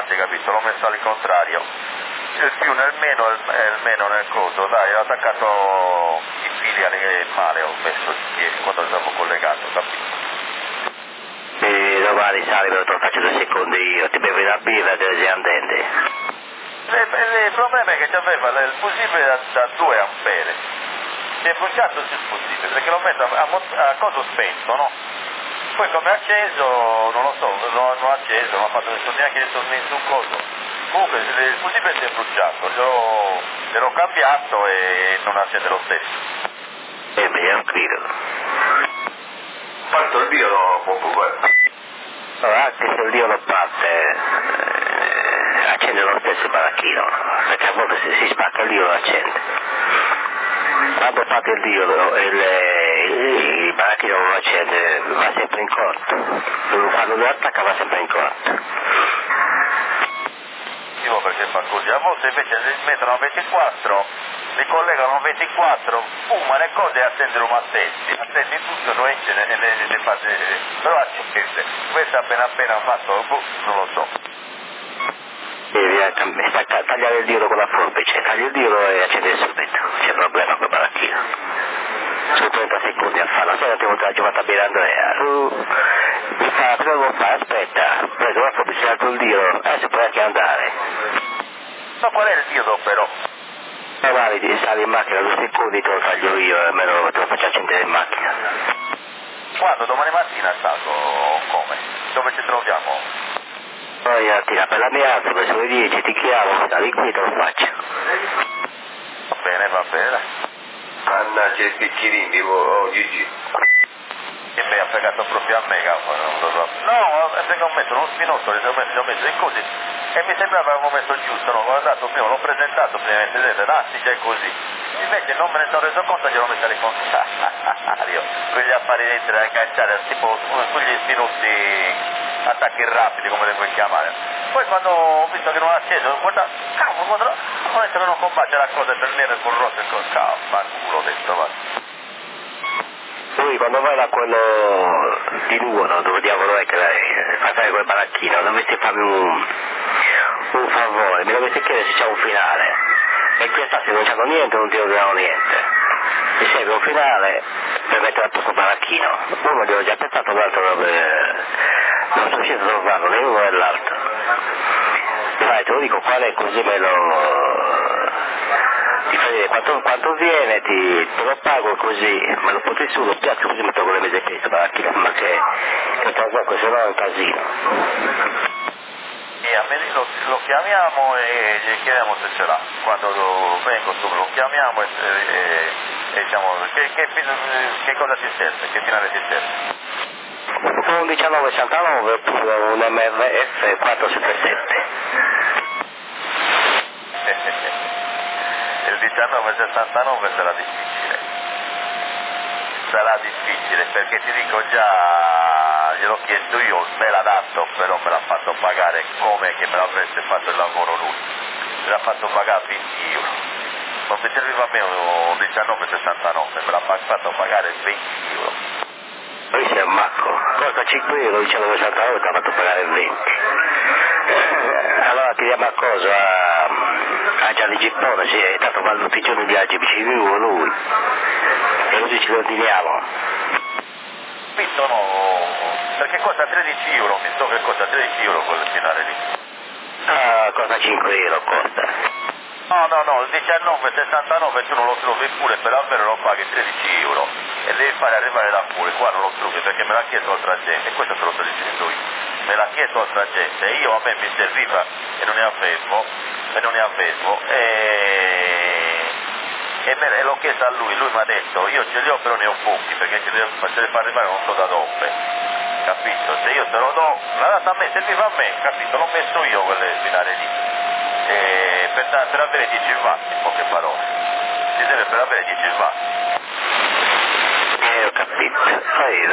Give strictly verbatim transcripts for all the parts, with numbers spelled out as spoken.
mate, capito? L'ho messo al contrario. Il più nel meno e il, il meno nel coso, dai, ho attaccato i fili al mare, ho messo quando stavo collegato, capito? E domani sali, però te lo faccio due secondi io, ti bevi una birra e te ne sei andente. Il problema è che aveva il fusibile da, da due ampere, si è bruciato sul fusibile perché l'ho messo a, a, a coso spento, no? Poi come ha acceso, non lo so, non, non ha acceso, non ha fatto nessun neanche nessun coso. Comunque il fusibile si è bruciato, glielo, gliel'ho cambiato e non accende lo stesso. Eh, mi è un grido. Quanto il Dio lo può provare? Allora, anche se il Dio lo parte, eh, accende lo stesso il baracchino, perché a volte se si spacca il Dio lo accende. Quando parte il Dio il, il, il baracchino non lo accende, va sempre in corto. Quando lo attacca va sempre in corto. Perché fa così, a volte invece mettono a ventiquattro, li collegano a ventiquattro, fuma le cose e accendono a sette, accendi tutto, non esce ne, ne, ne, ne fate, però accende, questo appena appena fatto, boh, non lo so. Devi stacca, tagliare il diodo con la forbice, tagli il diodo e accende subito, c'è problema con il baracchino. Su trenta secondi a farlo, se non ti vuoi la giocata bene Andrea, tu mi fa, cosa devo fare? Aspetta, preso la forbice, alzo il diodo, adesso puoi anche andare. Ma qual è il diodo però? Eh vai, sali in macchina, due secondi te lo taglio io e me lo, te lo faccio accendere in macchina. Quando? Domani mattina salgo o come? Dove ci troviamo? Poi a tira per la mia alza, verso le dieci ti chiamo, sali qui te lo faccio. Va bene, va bene. Mannaggia il picchirindi, oh Gigi. E beh, ha fregato proprio a me, cavolo. No, perché ho messo uno spinotto, li ho messo, li ho messo in così. E mi sembrava che avevo messo giusto, no? Guardato mio, l'ho presentato prima di vedere, l'astica è così. Invece non me ne sono reso conto, glielo messo alle contrario. Quegli affari dentro da agganciare, tipo quegli spinotti attacchi rapidi, come li puoi chiamare. Poi quando ho visto che non ha acceso, guarda, cavolo, guarda, ho detto che non combacia la cosa per nero e con rosso e con cavolo, culo, ho detto, va. Poi quando vai da quello di Nuovo, dove diavolo è che fa fare quel baracchino, dovresti farmi un, un favore, mi dovresti chiedere se c'è un finale, perché sta se non c'hanno niente non ti ordinano niente, mi serve un finale per mettere a posto il baracchino, uno gliel'ho già pensato, l'altro dove non sono riuscito a trovarlo, né uno né l'altro, vai te lo dico qual è così me lo... ti fai vedere quanto, quanto viene, ti, te lo pago così, me lo potrai su, lo piazzo così mi tolgo le mese questo baracchino, ma che, che tra se no è un casino. E a me lo, lo chiamiamo e gli chiediamo se ce l'ha, quando lo, vengo su lo chiamiamo e, e, e diciamo che, che, che cosa ti serve, che finale ti serve? Un diciannove sessantanove oppure un M R F quattrocentosettantasette. Il diciannove sessantanove sarà difficile, sarà difficile perché ti dico già, gliel'ho chiesto io, me l'ha dato, però me l'ha fatto pagare come che me l'avesse fatto il lavoro lui, me l'ha fatto pagare venti euro, non mi serviva a me un diciannove sessantanove, me l'ha fatto pagare venti euro. Poi sei un macco, costa cinque euro, diciannove sessantanove ti ha fatto pagare venti. Allora chiediamo a cosa, a, a Gianni Gippone, si è stato fatto tutti i giorni viaggi vicino di lui, lui, e così ci ordiniamo. Visto no, perché costa tredici euro, mi so che costa tredici euro quel finale lì. Ah, costa cinque euro, costa. No, no, no, il diciannove sessantanove tu non lo trovi pure, per davvero lo paghi tredici euro e devi fare arrivare da fuori, qua non lo trovi perché me l'ha chiesto altra gente, e questo te lo sto dicendo io, me l'ha chiesto altra gente, e io a me mi serviva e non ne avevo, e non ne avevo, e, e, me, e l'ho chiesto a lui, lui mi ha detto, io ce li ho però ne ho pochi, perché ce li, ce li fa arrivare non so da dove, capito? Se io te lo do, l'ha data a me, serviva a me, capito? L'ho messo io quelle finale lì. E per, per avere dieci watt, in poche parole, si deve per avere dieci watt. Eh, ho capito, poi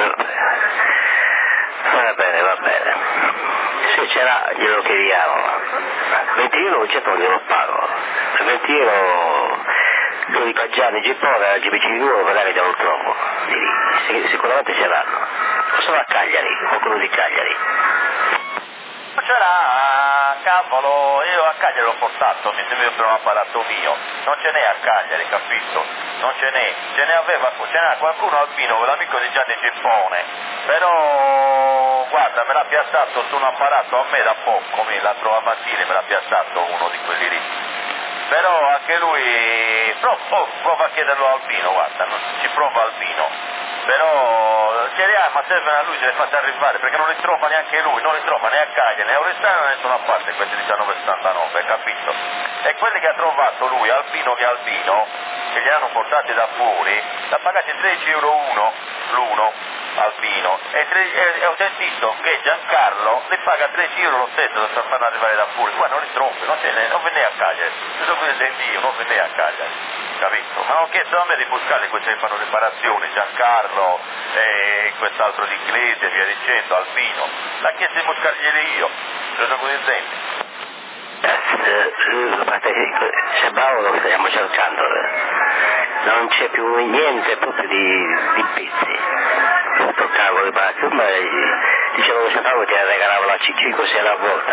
va bene, va bene, se ce l'ha glielo chiediamo, venti euro certo non glielo pago, per venti euro lo dico a Gianni Gippone, a G B C di nuovo, magari te lo trovo, Dic, sicuramente ce l'hanno, o sono a Cagliari, qualcuno di Cagliari. Ce l'ha cavolo, io a Cagliari l'ho portato, mi serviva per un apparato mio, non ce n'è a Cagliari, capito? Non ce n'è, ce ne aveva, ce n'ha qualcuno Albino, l'amico di Gianni Gippone, però guarda, me l'ha piazzato su un apparato a me da poco, l'altro mattina me l'ha piazzato uno di quelli lì, però anche lui, prova, oh, prova a chiederlo a Albino, guarda, ci prova Albino. Però ce li ha, ma servono a lui, ce le fate arrivare, perché non li trova neanche lui, non li trova né a Cagliari, né a Oristano, né da nessuna parte, questi diciannove settantanove, capito? E quelli che ha trovato lui, Albino che Albino, che li hanno portati da fuori, l'ha pagati tredici euro uno, l'uno, Albino, e, tre, e, e ho sentito che Giancarlo li paga tredici euro lo stesso per farlo arrivare da fuori, qua non li trovi, non, non venne a Cagliari, questo qui senti io, non venne a Cagliari. Capito? Ma ho chiesto a me di buscarli questi che fanno riparazioni, Giancarlo e quest'altro di Inglese e via dicendo, Albino. L'ha chiesto di buscarglieli io, sono contenti. Se bravo lo stiamo cercando, non c'è più niente proprio di, di pezzi. Questo cavolo di riparazione, ma dicevo che sapevo che regalavo la C C così alla volta.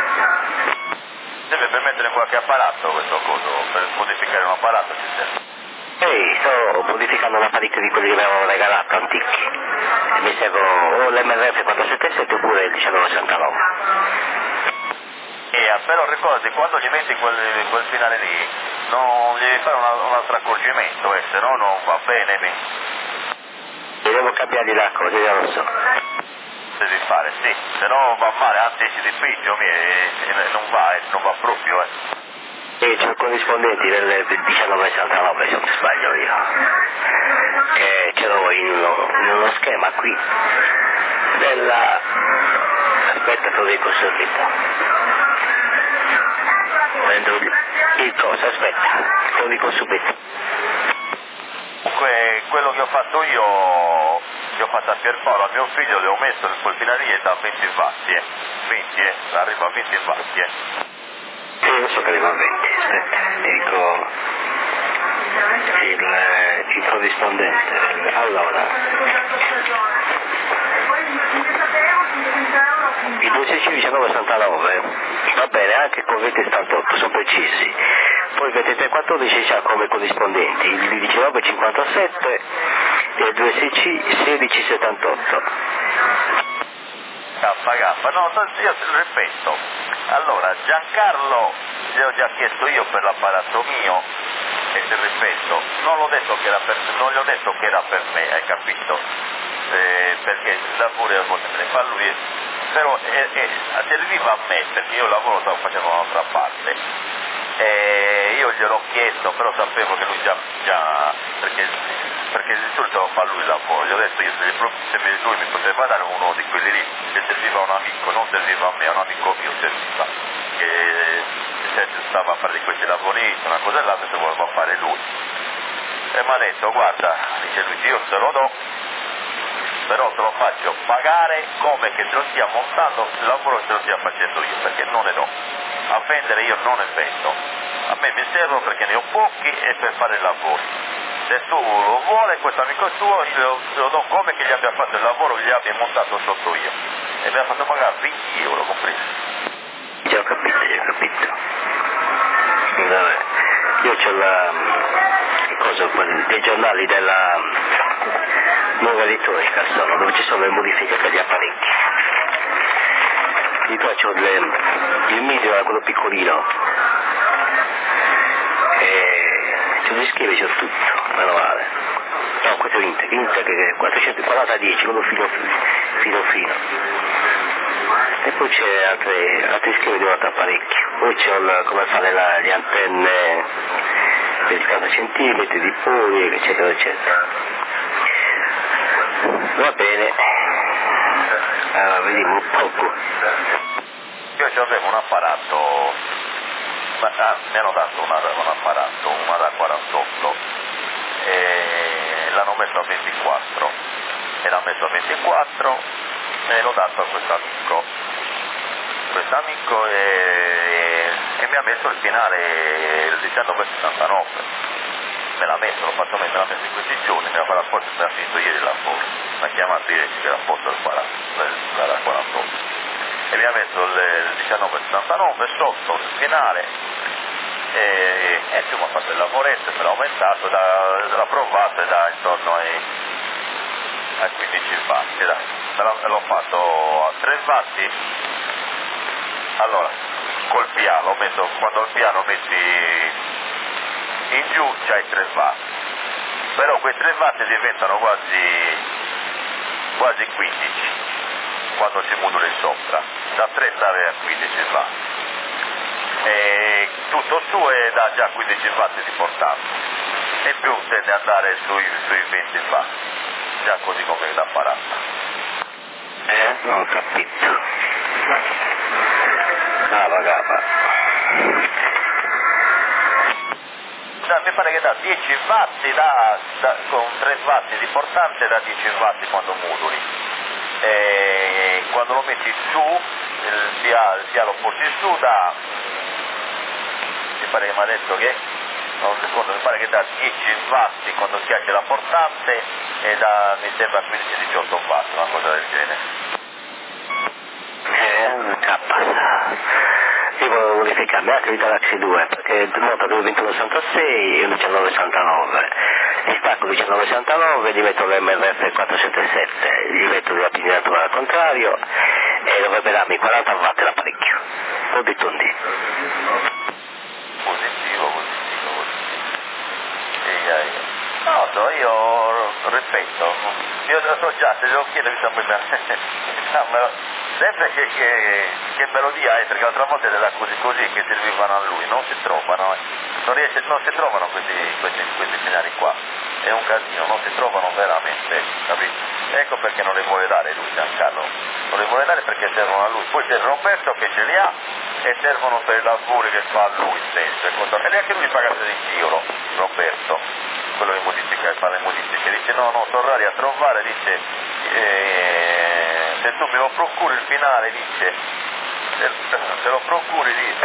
Deve permettere qualche apparato questo coso, per modificare un apparato ci serve. Ehi, sto modificando un apparecchio di quelli che mi avevano regalato, antichi. E mi servono o l'M R F quattrocentosettantasette oppure il diciannove sessantanove. Eh, però ricordi, quando gli metti quel, quel finale lì, non devi fare una, un altro accorgimento, eh, se no non va bene. Mi... Devo cambiare l'acqua, io non lo so. Devi fare, sì, se no va male, anzi esci di peggio, mi, e, e non va, eh, non va proprio, eh. E c'ho corrispondenti del diciannove sessantanove, se non mi sbaglio io. Che ce l'ho in uno, in uno schema qui. Della... Aspetta, te lo dico subito. Prendo il coso, aspetta, te lo dico subito. Comunque, quello che ho fatto io... Io ho fatto a Pierpaolo, a mio figlio le ho messo quel finale da venti vatti, eh. venti, eh, arriva a venti vatti, eh. Sì, io so che arriva a venti, aspetta, ti dico il, il corrispondente. Allora, i due C C diciannove sessantanove, va bene, anche con venti settantotto, sono precisi. Poi ventitré quattordici c'ha come corrispondenti il diciannove cinquantasette e il due C C sedici settantotto. Gaffa, gaffa, no, io te lo ripeto. Allora, Giancarlo gli ho già chiesto io per l'apparato mio e ti ripeto, non l'ho detto che era per, non gli ho detto che era per me, hai capito? Eh, perché da pure a volte me ne fa lui, però eh, eh, serviva a me perché io il lavoro stavo facendo da un'altra parte. E io gliel'ho chiesto, però sapevo che lui già, già perché, perché di solito fa lui il lavoro, gli ho detto io se lui mi poteva dare uno di quelli lì, che serviva a un amico, non serviva a me, a un amico mio serviva, che se stava a fare di questi lavori, una cosa e l'altra se voleva fare lui. E mi ha detto guarda, dice lui, io te lo do, però te lo faccio pagare come che te lo stia montando il lavoro che te lo stia facendo io, perché non ne do. A vendere io non ne vendo, a me mi servono perché ne ho pochi e per fare il lavoro. Se tu lo vuole, questo amico tuo, io lo do come che gli abbia fatto il lavoro che gli abbia montato sotto io. E mi ha fatto pagare venti euro, compreso. Già ho capito, già ho capito. Vabbè. Io c'ho la... cosa, dei giornali della Nuova Elettronica sono, dove ci sono le modifiche per gli apparecchi. Di qua c'ho le, il medio era quello piccolino e c'ho gli schiavi, c'ho tutto, meno male. No, questo è Intec, Intec che è quattrocentoquaranta dieci, quello fino fino fino. E poi c'è altri, altri schiavi di un altro apparecchio. Poi c'ho il, come fare la, le antenne del quaranta centimetri di poli, eccetera eccetera. Va bene. Allora, vediamo un poco. Io avevo un apparato, ma, ah, mi hanno dato una, un apparato, una da quarantotto, e l'hanno messo a ventiquattro, e l'ha messo a ventiquattro e l'ho dato a questo amico. Questo amico e, e mi ha messo il finale il diciannove sessantanove. Me l'ha messo, l'ho fatto mettere, me l'ha messo in questi giorni, me l'ha fatto apposta, mi ha finito ieri il lavoro. Mi ha chiamato ieri che era a posto il quarantotto. e mi ha messo il diciannove settantanove sotto il finale e, e insomma ho fatto il lavoretto, me l'ha aumentato, da, l'ha provato e da intorno ai, ai quindici watt, dai. Me l'ho, l'ho fatto a tre watt. Allora, col piano, messo, quando il piano metti in giù c'hai tre watt, però quei tre watt diventano quasi, quasi quindici quando ci moduli sopra, da tre stavi a quindici watt, e tutto su è da già quindici watt di portata, e più tende ad andare sui, sui venti watt, già così come l'apparato. Eh, non ho capito. Cava, cava. Da, mi pare che da dieci watt, da, da, con tre watt di portante da dieci watt quando moduli. E quando lo metti su, il via, il via lo porti su, da, mi pare che mi ha detto che, non ricordo, mi pare che da dieci watt quando schiacci la portante e da, mi sembra quindici diciotto watt, una cosa del genere. Eh, cappa. Io volevo verificarmi anche il Galaxy due, perché il moto è ventuno sessantasei e il diciannove sessantanove. Gli stacco il diciannove sessantanove, gli metto l'M R F quattrocentosettantasette, gli metto la pignatura al contrario e dovrebbe darmi quaranta watt l'apparecchio. Tondi tondi. Positivo, positivo, positivo. E, eh, no, so, io ripeto, io so già, se lo chiedo mi sa poi sempre che, che, che melodia è, perché l'altra volta era così così che servivano a lui, non si trovano, eh. non, riesce, non si trovano questi, questi, questi finali qua, è un casino, non si trovano veramente, capito? Ecco perché non le vuole dare lui Giancarlo, non le vuole dare perché servono a lui, poi c'è Roberto che ce li ha e servono per i lavori che fa lui stesso, e neanche lui paga tredici euro, Roberto, quello che modifica, fa le modifiche, dice no, no, sono rari a trovare, dice eh, se tu me lo procuri il finale, dice, se, se lo procuri, dice,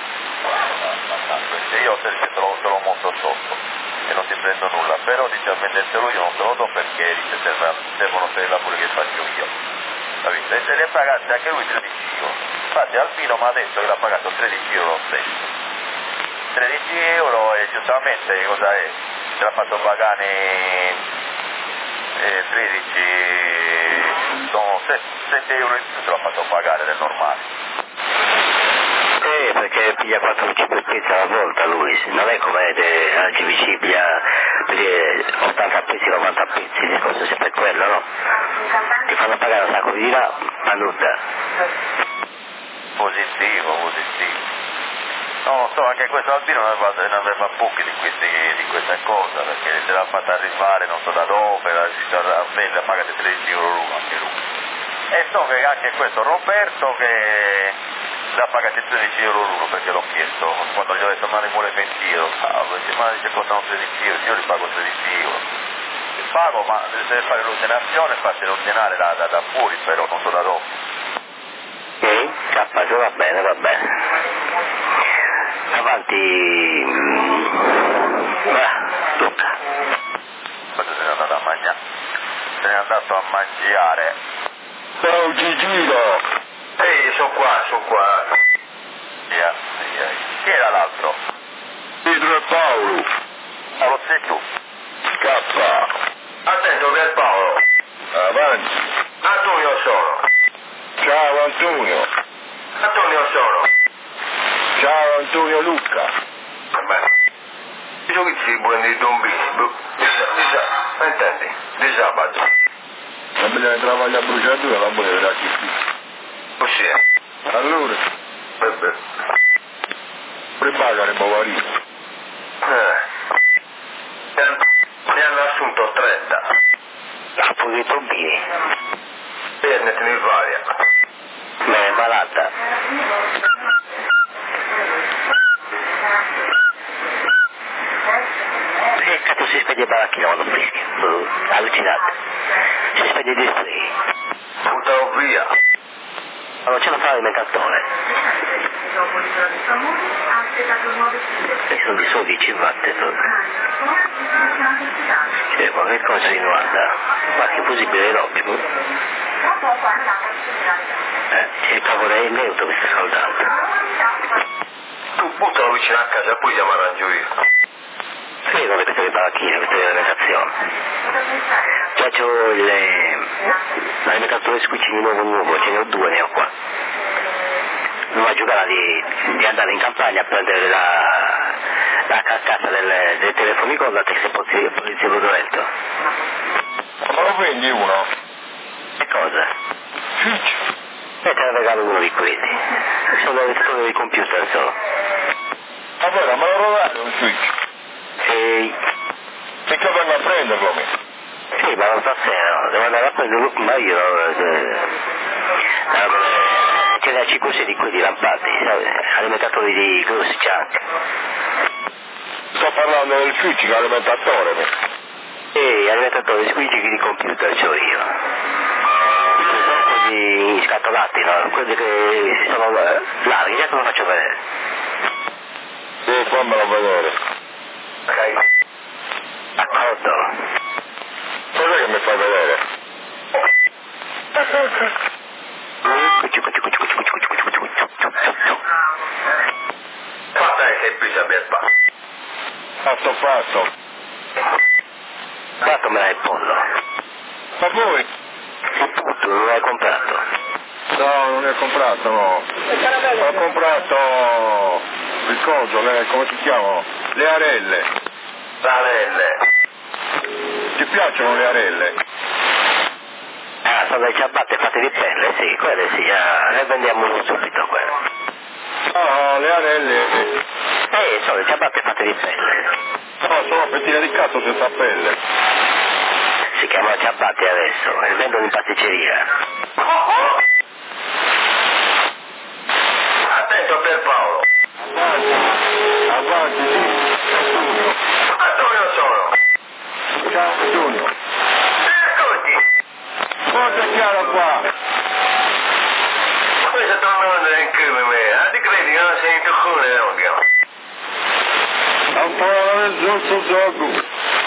io te, te, lo, te lo monto sotto e non ti prendo nulla, però dice a vendertelo io non te lo do perché dice serve, servono per i lavori che faccio io, capito? E se li ha pagati anche lui tredici euro, infatti Albino mi ha detto che l'ha pagato tredici euro lo stesso, tredici euro e giustamente cosa è? Ce l'ha fatto pagare eh, tredici, sono sette euro in più, ce l'ha fatto pagare del normale. Eh, perché piglia quattro cinque pezzi alla volta lui, non è come la G V C piglia ottanta pezzi, novanta pezzi, il discorso è sempre quello, no? Ti fanno pagare un sacco di là, ma nulla. Positivo, positivo. No, so, anche questo Albino non aveva, non aveva pochi di, questi, di questa cosa, perché se l'ha fatta arrivare non so da dove, la vende, pagate tredici euro l'uno anche lui. E so che anche questo Roberto che l'ha pagato tredici euro l'uno perché l'ho chiesto, quando gli ho detto ma ne vuole venti euro, ah, ma dice costano tredici euro, io li pago tredici euro. Li pago ma deve fare l'ordinazione, farsi l'ordinare da, da, da fuori, però non so da dove. Ok, cappato, va bene, va bene. Avanti, ah, Luca. Questo se n'è andato a mangiare, se n'è andato a mangiare. Ciao Gigino! Ehi, sono qua, sono qua. Yeah, yeah. Chi era l'altro? Pietro e Paolo! Ah, lo sei tu. Cappa! Attento che è Paolo. Avanti! Antonio sono. Ciao Antonio! Antonio sono. Ciao Antonio Luca! Vabbè. Io che ci prendi i bambini? Di, di, intendi? Di sabato. Non bisogna trovare la bruciatura, non vuole vedere chi più. Così è. Allora, Beh, prepara le bavarine. eh. Ne hanno assunto trenta. Ah, pure i bambini. Internet mi varia. Ma è malata. Perché cazzo si spegne il baracchino quando fischia? Boh, allucinante. Si spegne il display. Buttavo via. Ma non ce la fa l'alimentatore. E sono di solo dieci watt. Cioè, ma che cosa riguarda? Ma che possibile è l'ottimo? Eh, il cavolo è neutro questo soldato. Tu buttalo vicino a casa e poi ti arrangio io. Sì, non queste le baracchine, queste le alimentazioni. Già c'ho il... l'alimentatore squicini nuovo nuovo, ce ne ho due, ne ho qua. Non va a giocare di, di andare in campagna a prendere la, la carcassa del, del telefono di Contact se polizia Rodoletto. Ma lo prendi uno? Che cosa? Switch. E te ne regalo uno di quelli. Sono delle dei computer solo. Ma poi me lo regali un switch? Sì. E che vengo a prenderlo me? Sì, ma non stasera, devo andare a prenderlo, ma io... Eh, ce n'è cinque sei di quelli lampati, alimentatori di grossi chunk. Sto parlando del switch che è alimentatore me. Sì, alimentatori switch di computer c'ho io. Sono quelli scatolati, no? Quelli che sono larghi, già te lo faccio vedere. Sì, fammelo vedere. Ok. D'accordo. Cos'è che mi fai vedere? Fatta è semplice a Berba. Fatto fatto. Quanto me l'hai il pollo? Ma poi? Il putto non l'hai comprato? No, non l'ho comprato, no. Ho comprato il coso, le, come si chiamano? Le arelle. Arelle. Ti piacciono le arelle? Ah, sono le ciabatte fatte di pelle, sì, quelle sì, ah, le vendiamo subito quelle. Ah, le arelle. Eh, sono le ciabatte fatte di pelle. No, sono pettine di cazzo senza pelle. Si chiamano ciabatte adesso, e vendono in pasticceria. Attento per Paolo. Avanti, avanti, sì. Antonio sono. Ciao, Giulio. Ascolti. Forza chiaro qua. Questo tornando in come me. Ah, ti credi che non sei in tucune, non chiamo. Ancora nel giusto gioco.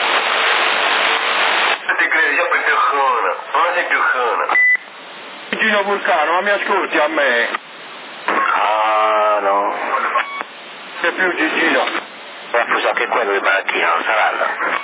Ti credi già per tucune. Non sei tucune. Gino Vulcano, ma mi ascolti a me? Ah, no. C'è più Gigino. Ma scusa che quello di baracchino, non saranno.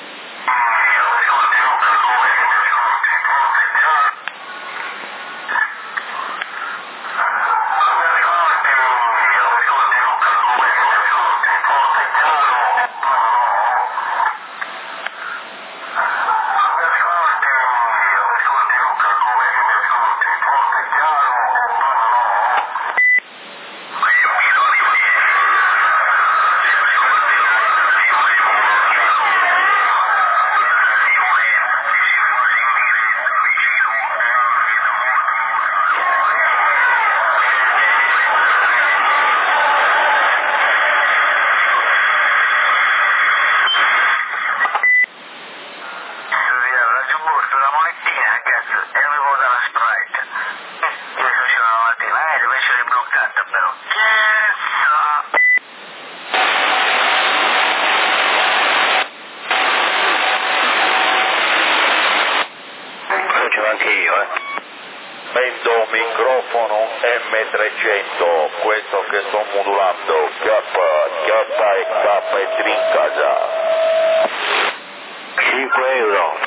Mezzo microfono M trecento, questo che sto modulando, K, K e K e Trincasa. cinque euro.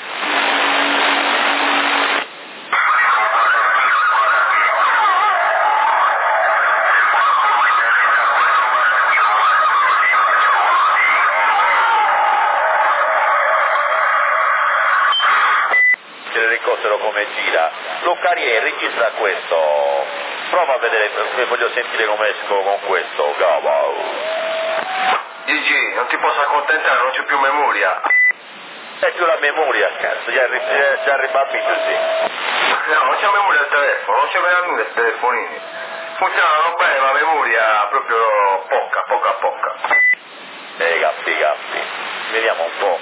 Come gira. Lucarier, registra questo, prova a vedere, voglio sentire come esco con questo, cavolo. Gigi, non ti posso accontentare, non c'è più memoria. C'è più la memoria, cazzo, già, già, già ribabbito, sì. No, non c'è memoria al telefono, non c'è per nulla il telefonini. Funzionano bene, ma memoria proprio poca, poca, poca. Eh, gappi, gappi. Vediamo un po'.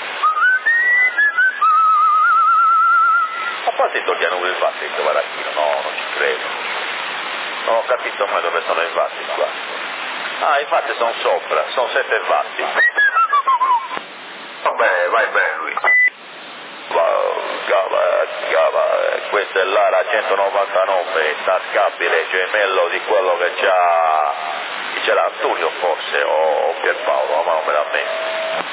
Ma poi si togliano il watt il baracchino? No, non ci credo. Non ho capito mai dove sono i watt qua. Ah, i watt sono sopra, sono sette watt. Va bene, vai bene lui. Wow. cava, cava, questa è là la centonovantanove, tascabile, gemello di quello che c'ha, c'era Antonio forse, o Pierpaolo, ma non me l'ha messo.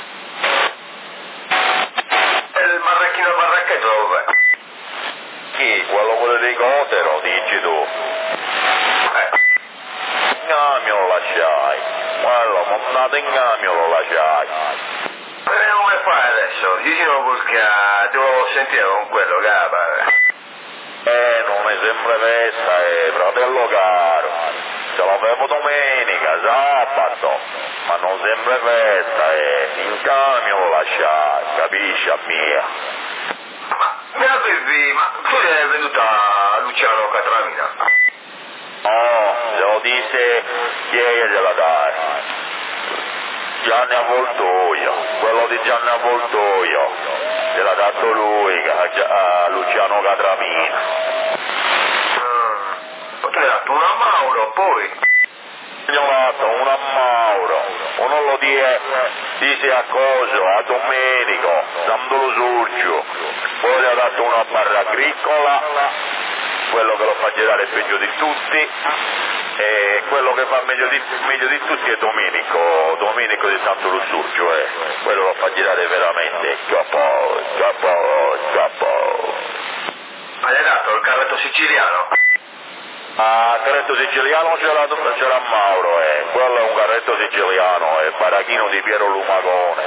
E il marracchino barracchetto dove? Chi? Quello quello di Cotero, dici tu? Eh. In cambio lo lasciai, quello, montato in cambio lo lasciai. E come fai adesso? Dicino perché devo sentire con quello che pare. Eh, non è sempre festa, eh, fratello caro. Ce l'avevo domenica, sabato, ma non sempre festa, eh. In cambio lo lasciai, capisci a mia? Ma mi avevi... ma tu l'hai venduta a Luciano Catramina? No, se lo disse chi è che gliela dai? Gianni Avvoltoio, quello di Gianni Avvoltoio, te l'ha dato lui a Luciano Catramina. Mm. Poi tu l'hai dato una a Mauro, poi? Gli ho dato una a Mauro, uno lo die, disse a Coso, a Domenico, Sandolo Surgio, poi gli ha dato una a Barra Agricola, quello che lo fa girare peggio di tutti, e quello che fa meglio di, meglio di tutti è Domenico, Domenico di Santo Lussurgio, eh. Quello lo fa girare veramente capo, capo, capo. Ma gli hai dato il carretto siciliano? Ah, carretto siciliano c'era, c'era Mauro, eh. Quello è un carretto siciliano, è barachino di Piero Lumagone.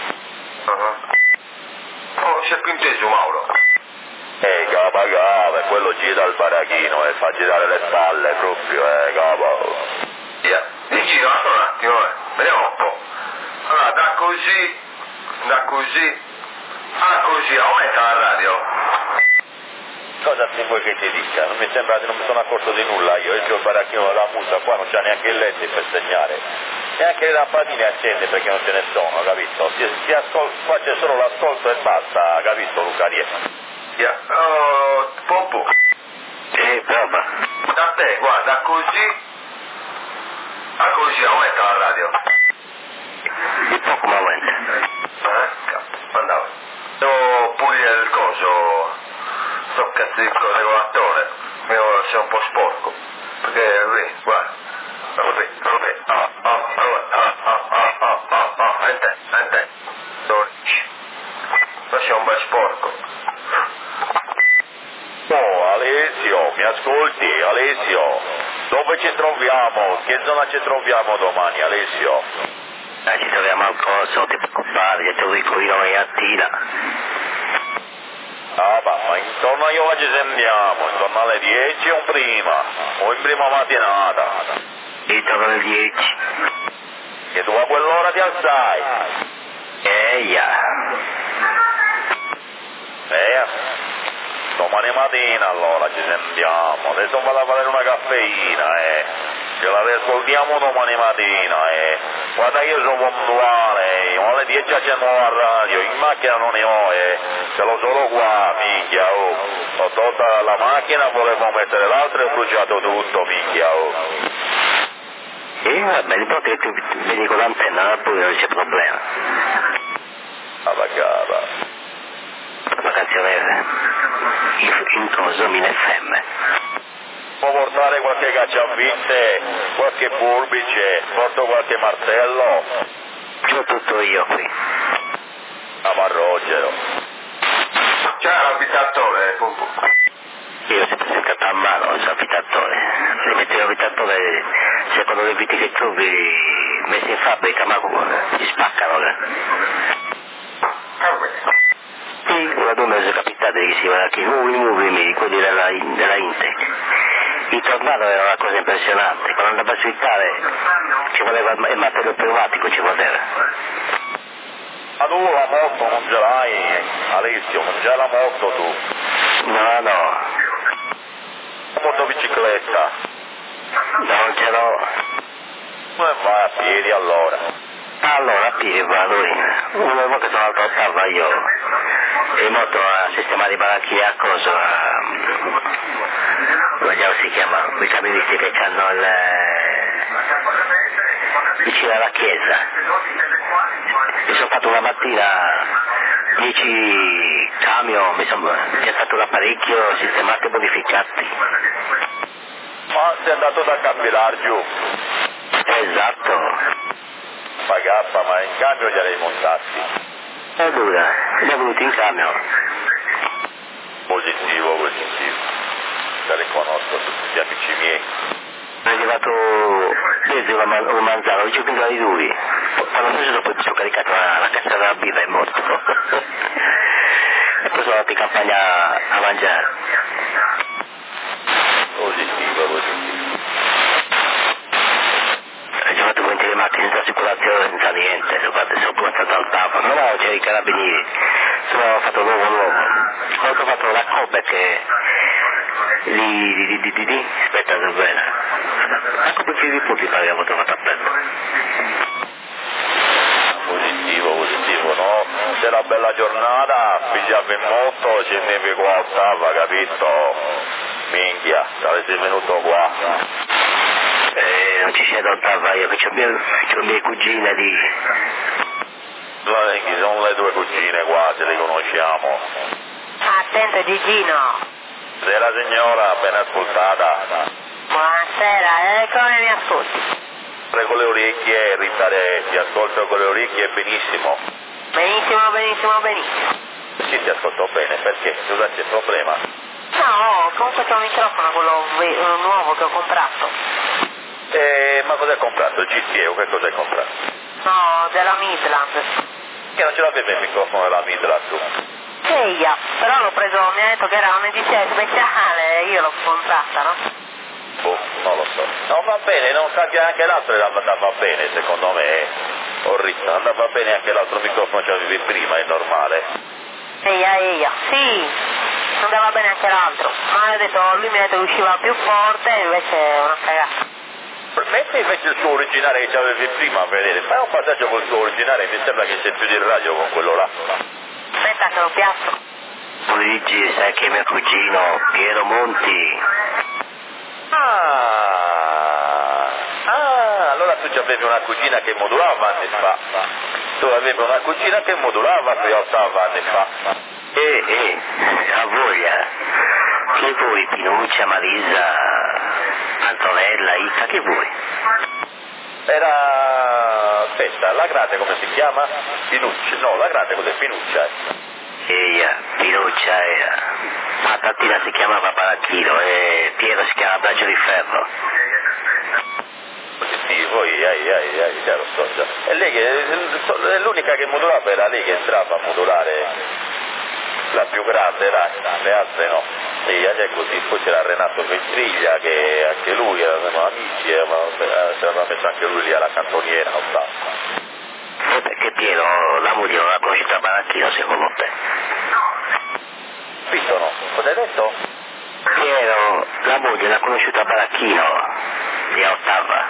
Uh-huh. Oh, si è più inteso Mauro. Eh, capa, capa, quello gira il barachino e fa girare le spalle proprio, eh, capa. Yeah. Dici, guarda un attimo, eh. Vediamo un po'. Allora, da così, da così, a così, aumenta la radio. Cosa ti vuoi che ti dica? Non mi sembra, non mi sono accorto di nulla io, io c'ho il baracchino della musa, qua non c'è neanche il L E D per segnare, neanche le lampadine accende perché non ce ne sono, capito? Si, si ascol- qua c'è solo l'ascolto e basta, capito Luca? Yeah. Oh, Poppo. Sì, papà. Da te, guarda, così, a così, aumenta la radio. Di poco ma aumenta. Eh, andavo. Devo pulire il coso, sto cazzo di regolatore, mi devo sia un po' sporco, perché qui, guarda, così, così, ah, ah, ah, ah, ah, ah, ah, ah, ah, ente, ente, dodici, lascia un bel sporco. Oh, Alessio, mi ascolti, Alessio? Dove ci troviamo? Che zona ci troviamo domani, Alessio? Eh, ci troviamo al corso, non ti preoccupare, che te lo dico io domani mattina. Ah, ma, ma intorno a io ci sentiamo, intorno alle dieci o prima, o in prima mattinata. Intorno alle dieci. Che tu a quell'ora ti alzai. Eh, yeah. Eh? Domani mattina allora ci sentiamo, adesso vado a fare una caffeina, eh. Ce la riascoltiamo domani mattina, eh. Guarda io sono puntuale, eh. Alle dieci accendo la radio, in macchina non ne ho, eh. Ce l'ho solo qua, minchia, oh. Ho tolta la macchina, volevo mettere l'altra e ho bruciato tutto, minchia, oh. E vabbè, l'importante è che tu vedi con l'antenna, poi non c'è problema. Alla capa. La canzone in, in coso, in F M. Può portare qualche cacciavite, qualche pulbice, porto qualche martello? C'ho tutto io qui. Ah, ma Rogero. C'è l'abitattore, Poppo. Io ho sempre cercato a mano, sono abitatore. Se metti l'abitatore, secondo le viti che trovi messi in fabbrica, ma ti spaccano. Eh. Ah, bene. Sì, una donna si è capitata che si va che muovi, muovimi, quelli della, della Intec. Il tornado era una cosa impressionante, quando andava a svittare ci voleva il martello pneumatico, ci voleva. Ma tu la moto non ce l'hai, Alessio, non c'è la moto tu? No, no. La motobicicletta? Non ce l'ho. Come vai a piedi allora? Allora, a piedi vado io. Una volta sono andato a Salva io. E moto a sistemare i baracchini a cosa, a, come si chiama, quei cameristi che hanno il, vicino alla chiesa. Mi sono fatto una mattina dieci camion, mi sono piazzato l'apparecchio, sistemati e modificati. Ma sei andato da Campilare giù? Esatto. Pagappa, ma in cambio li hai montati? E allora, li ho venuti in camion. Positivo, positivo. Te li conosco tutti gli amici miei. È arrivato dietro una, man- una manzana, ho giocato di lui. Quando sono dopo mi sono caricato la, la cassa della birra e è morto. E poi sono andato in campagna a mangiare. Positivo, positivo. Ho giocato con le macchine senza assicurazione, senza niente, sono portato al tavolo, no, c'erano i carabinieri, sono fatto nuovo nuovo. Quando ho fatto la coppia che di di di di di di aspetta che bene. La coppia di punti pare che avevo trovato a pezzo. Positivo, positivo, no? C'era una bella giornata, pigliavo in moto, scendevi qua a Ottava, capito? Minchia, saresti venuto qua. Eh, non ci sei d'Ottava io, che ho mie, c'ho mie cugine di... Sono le due cugine qua, ce le conosciamo. Attento Gigino. Sera signora, ben ascoltata. Buonasera, eh, come mi ascolti? Prego le orecchie, Rita, ti ascolto con le orecchie benissimo. Benissimo, benissimo, benissimo. Sì, ti ascolto bene, perché? Cosa c'è il problema? No, comunque c'è un microfono, quello ve- nuovo che ho comprato. Eh, ma cos'hai comprato? Il G T E o che cos'hai comprato? No, della Midland. Che non ce l'avevi il microfono della Midland tu? Eia, però l'ho preso, mi ha detto che era un'edizione speciale, io l'ho comprata, no? Boh, non lo so. Non va bene, non sa che anche l'altro andava bene, secondo me. Oh Rita, andava bene anche l'altro microfono che avevi prima, è normale. Eia, eia, sì, andava bene anche l'altro, ma mi ha detto, lui mi ha detto che usciva più forte, invece è una cagata. Metti invece il suo originale che avevi prima a vedere, fai un passaggio col suo originale, mi sembra che c'è più di radio con quello là. Aspetta che lo piazzo. Luigi, sai che mio cugino Piero Monti... Ah, ah, allora tu avevi una cugina che modulava anni fa. Tu avevi una cugina che modulava qui a Ottava anni fa. Eh, eh, a voglia. Che vuoi, Pinuccia, Marisa, Antonella, Ica, che vuoi? Era... aspetta, la grande come si chiama? Pinuccia, no, la grande cos'è? Pinuccia. Eia, Pinuccia era. Ma Tattina si chiamava Paracchino e Piero si chiama Braccio di Ferro. Sì, poi, ai, ai, ai, già lo so già. E lei che, è l'unica che modulava era lei che entrava a modulare, la più grande era, le altre no. E è così, poi c'era Renato Vestriglia che anche lui, avevamo amici, si era messo anche lui lì alla cantoniera, non so. E perché Piero la moglie non l'ha conosciuta a Baracchino secondo te? Visto no? Cosa hai detto? Piero la moglie l'ha conosciuta a Baracchino, di Ottava.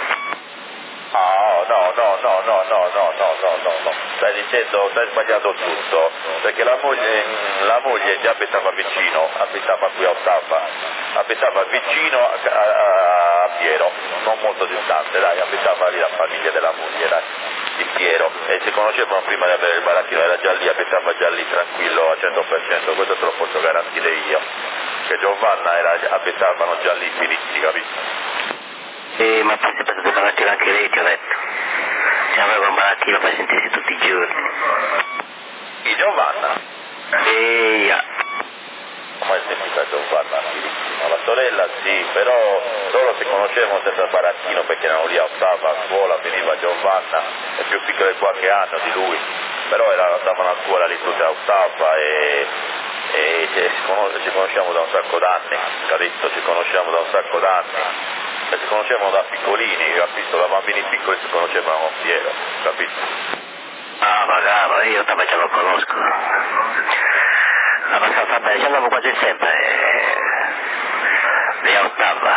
Oh, no, no, no, no, no, no, no, no, no, no, stai dicendo, stai sbagliando tutto, perché la moglie, la moglie già abitava vicino, abitava qui a Ottava, abitava vicino a, a, a Piero, non molto distante, dai, abitava lì la famiglia della moglie, dai, di Piero, e si conoscevano prima di avere il barattino, era già lì, abitava già lì, tranquillo, al cento per cento, questo te lo posso garantire io, che Giovanna era, abitavano già lì, Filitti, capito? Eh, ma poi si potete Baracchino anche lei, ti ho detto. Se aveva un Baracchino per sentirsi tutti i giorni. Di Giovanna? Eia. Come è sentita Giovanna? Ma la sorella sì, però loro si conoscevano senza Baracchino perché erano lì a Ottava a scuola, veniva Giovanna, è più piccola di qualche anno di lui, però era, andavano a scuola lì tutti a Ottava e, e ci, conos- ci conosciamo da un sacco d'anni, capito? Ci conosciamo da un sacco d'anni. E si conoscevano da piccolini, capito? Da bambini piccoli si conoscevano con Piero, capito? Ah, magari, io Ottava ce lo conosco. Abbastanza bene, ci andavo quasi sempre. Di Ottava.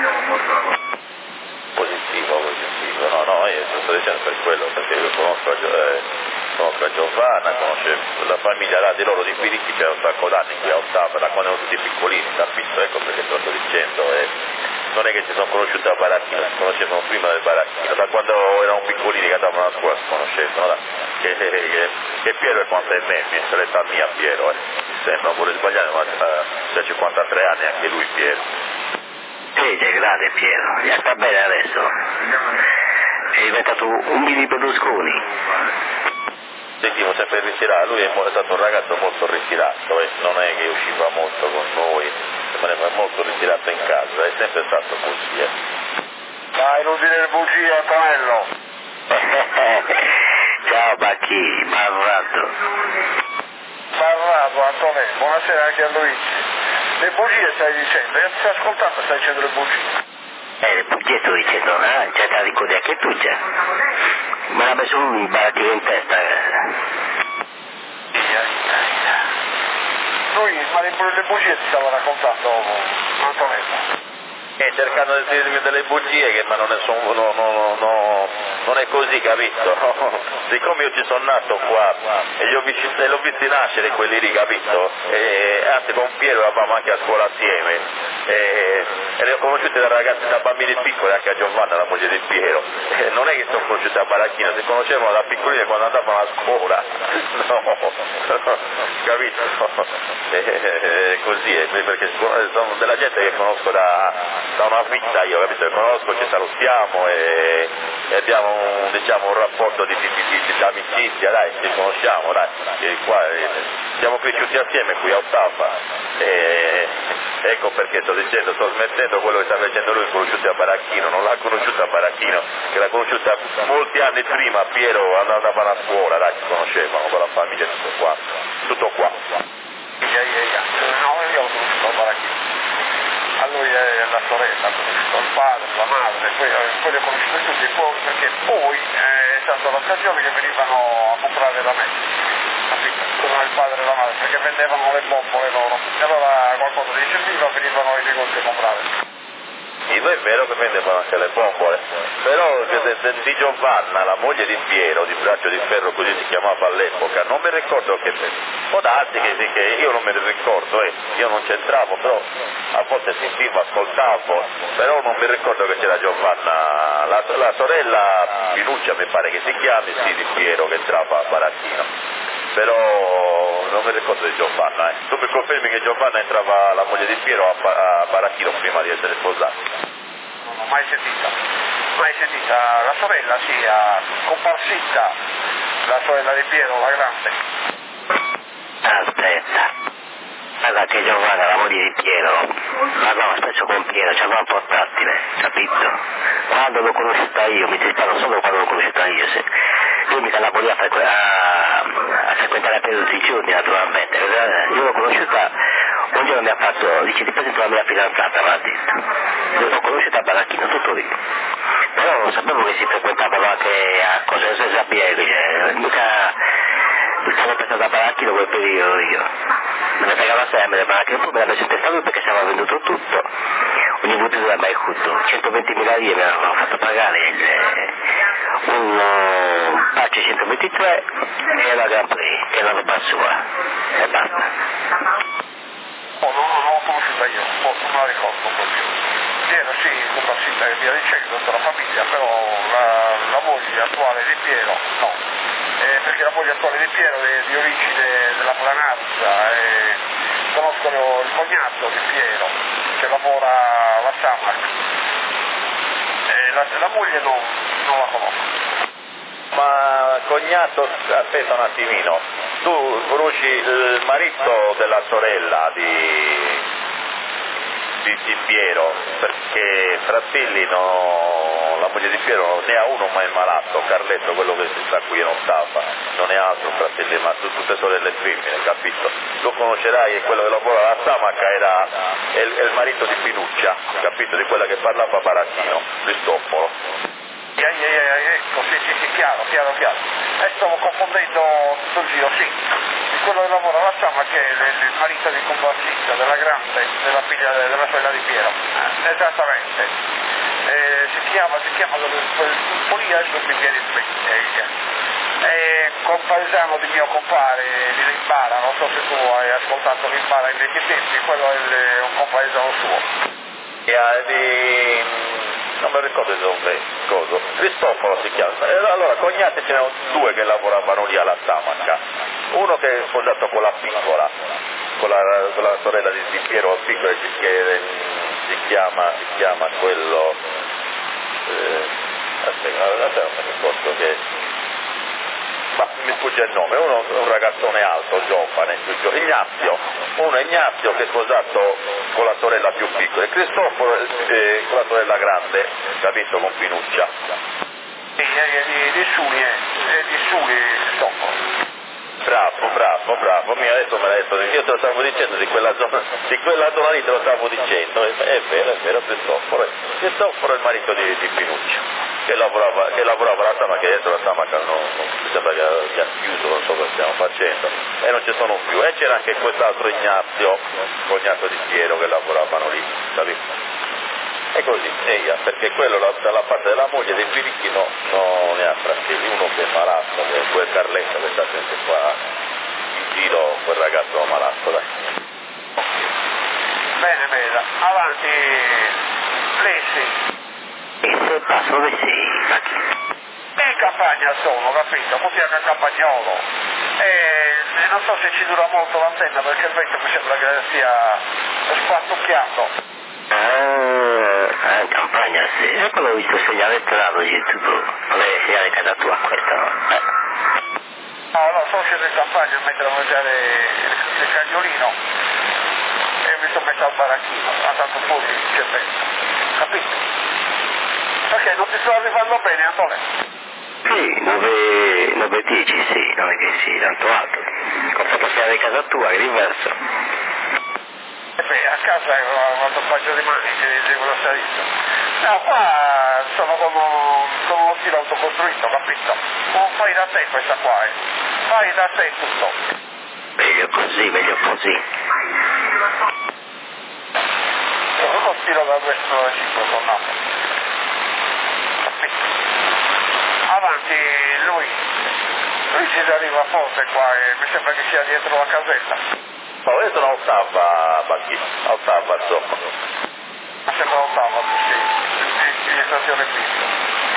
Positivo, positivo, no, no, io sto dicendo per quello, perché io conosco, eh, conosco Giovanna, conosco la famiglia là di loro di Piricchi, c'era un sacco d'anni qui a Ottava, da quando erano tutti piccolini, capito? Ecco perché te lo sto dicendo, eh. non è che si sono conosciuti a Baracchino, si conoscevano prima del Baracchino, da quando erano piccolini che andavano a scuola si conoscevano, da, che, che, che Piero è quanto è me, mi è sorella mia Piero, eh. Sembra pure sbagliato, ma ha cinquantatré anni anche lui Piero. Sì, è grande Piero, già sta bene adesso, è diventato un mini Berlusconi. Sentiamo sempre ritirato, lui è stato un ragazzo molto ritirato, eh. Non è che usciva molto con noi, ma è molto ritirato in casa, è sempre stato così. Eh. Dai, non dire bugie, Antonello. Ciao Bacchi, parlato. Parlato, Antonello, buonasera anche a Luigi. Le bugie stai dicendo, io ti sto ascoltando, stai dicendo le bugie. Eh, le bugie sto dicendo, no? Già te la ricordi anche tu già. Me l'ha messo un barattino in testa. Lui, ma le, le bugie ti stavo raccontando, Antonello. E cercando di dirmi delle bugie che ma non è, son, no, no, no, non è così, capito? Siccome io ci sono nato qua e li ho visti, e l'ho visti nascere quelli lì, capito? E anzi con Piero eravamo anche a scuola assieme e, e li ho conosciuti da ragazzi, da bambini piccoli, anche a Giovanna, la moglie di Piero. E non è che sono conosciuti a Baracchino, si conoscevano da piccolini quando andavano a scuola. No, capito? E, così, è, perché sono della gente che conosco da da una vita, io capito, conosco, ci salutiamo e, e abbiamo un, diciamo, un rapporto di, di, di, di amicizia, dai, ci conosciamo, dai, e qua e, siamo cresciuti assieme qui a Ottava e ecco perché sto dicendo, sto smettendo quello che sta facendo lui, conosciuto a Baracchino, non l'ha conosciuto a Baracchino, che l'ha conosciuta molti anni prima, Piero andavano a scuola, dai, si conoscevano con la famiglia, tutto qua, tutto qua. Yeah, yeah, yeah. No, io ho conosciuto a Baracchino. A lui è la sorella, ha conosciuto il padre, la madre, poi, poi li ho conosciuti tutti, poi, perché poi eh, è stata l'occasione che venivano a comprare da me, capito? Con il padre e la madre, perché vendevano le bombole loro, e allora qualcosa di serviva, venivano ai negozi a comprare. Sì, è vero che vendevano anche le bombole, però di Giovanna, la moglie di Piero, di Braccio di Ferro, così si chiamava all'epoca, non mi ricordo che, può darsi che, che io non me ne ricordo, eh, io non c'entravo, però a volte sentivo, ascoltavo, però non mi ricordo che c'era Giovanna, la, la sorella Pinuccia mi pare che si chiami, sì, di Piero che entrava a Baracchino, però non mi ricordo di Giovanna, eh. Tu mi confermi che Giovanna entrava, la moglie di Piero, a, a Baracchino prima di essere sposata? Non ho mai sentita, mai sentita, la sorella sì, a Comparsita, la sorella di Piero, la grande. Aspetta, guarda che Giovanna, la moglie di Piero, parlava spesso con Piero, c'aveva un portatile, capito? Quando l'ho conosciuta io, mi ti parlo solo quando l'ho conosciuta io, se... io mica la volevo frequ- a, a frequentare per tutti i giorni naturalmente, io l'ho conosciuta, un giorno mi ha fatto, dice ti presento la mia fidanzata, mi ha detto, io l'ho conosciuta a Baracchino, tutto lì, però non sapevo che si frequentavano anche a cose, non so sapere, cioè, mica stavo pensando a Baracchino quel periodo io, me ne fregava sempre le Baracchino, poi me l'ha messo in testa lui perché si aveva venduto tutto, ogni bottiglia da mai tutto, centoventimila lire mi avevano fatto pagare il, un uh, Pace centoventitré e la Grand Prix, che è la roba sua, e basta. Oh, no, no, non l'ho conosciuta io, oh, non me la ricordo proprio. Piero sì, Comparsita e via dicendo, tutta la famiglia, però la, la moglie attuale di Piero no, eh, perché la moglie attuale di Piero è di origine della Planazza, e conosco il cognato di Piero che lavora alla Samac, e la, la moglie no, non la conosco. Ma cognato, aspetta un attimino, tu conosci il marito della sorella di, di, di Piero, perché fratelli no, la moglie di Piero ne ha uno ma è malato, Carletto, quello che si sta qui in Ottava, non è altro fratelli, ma tutte sorelle femmine, capito? Lo conoscerai, quello che lavora alla Samaca era è il, è il marito di Pinuccia, capito? Di quella che parlava a Baracchino, Cristoforo. Yeah, yeah, yeah, ecco, sì, sì, sì, chiaro, chiaro, chiaro. E stavo confondendo tutto il giro, sì. Quello che lavora alla Sama che è il, il marito di Comparsita, della grande, della figlia, della sorella di Piero. Eh, esattamente. Eh, si chiama, si chiama, un po' lì adesso mi viene in mente. È compaesano di mio compare di Limbara, non so se tu hai ascoltato Limbara in vecchi tempi, quello è il, un compaesano suo. di, non mi ricordo dove, cosa, Cristoforo si chiama. Allora, cognati ce n'erano due che lavoravano lì alla Samaca, uno che è sposato con la piccola, con la, con la sorella di, di Piero Piccolo, che si chiama, si chiama quello, eh, aspetta, adesso non mi ricordo che, ma mi sfugge il nome, uno è un ragazzone alto, giovane, Ignazio, uno è Ignazio che è sposato con la sorella più piccola, e Cristoforo eh, con la sorella grande, capito, con Pinuccia. Sì, di, di Suli, eh, di Suli, Cristoforo. Bravo, bravo, bravo, mi ha detto, me l'ha detto, io te lo stavo dicendo di quella zona, di quella zona lì te lo stavo dicendo, è, è vero, è vero, Cristoforo, Cristoforo è il marito di, di Pinuccia, che lavorava, che lavorava alla Samaca, che adesso la Samaca non, non mi sembra che ha, che ha chiuso, non so cosa stiamo facendo, e non ci sono più, e c'era anche quest'altro Ignazio, cognato di Piero, che lavoravano lì, capito? E così, e via, perché quello la, dalla parte della moglie dei Filippi no, non ne ha fratelli, uno che è malato, che è quel Carletto che sta sempre qua in giro, quel ragazzo malato, dai. Bene, bene, avanti, Lessi. E se passo dove sei? E in campagna sono, capito? Così anche a Campagnolo. E non so se ci dura molto l'antenna perché il vecchio mi sembra che stia spattucchiando. Ah, in campagna sì, e quello ho visto segnale strano di YouTube, non è segnale casa tua questa, no? Eh. No, no, sono sceso in campagna a mettere a mangiare il, il cagnolino e mi sono messo al baracchino, ha tanto fuori il cervello, capito? Perché non ti sto arrivando bene, Antonio? Sì, nove, nove dieci, sì, non è che sì, tanto alto. Ho fatto segnale di casa tua, che è diverso. E beh, a casa ho fatto un paio di maniche di quello salito. No, qua sono come, come uno stile autocostruito, capito? Non fai da te questa qua, eh. Fai da te tutto. Meglio così, meglio così. Sono uno stile da questo reciproco, no? Capito? Avanti, lui. Lui ci arriva forte qua e mi sembra che sia dietro la casella. Ma questo non stava, Bacchi, non stava, insomma. Ma sembra ottava, sì, in stazione fissa.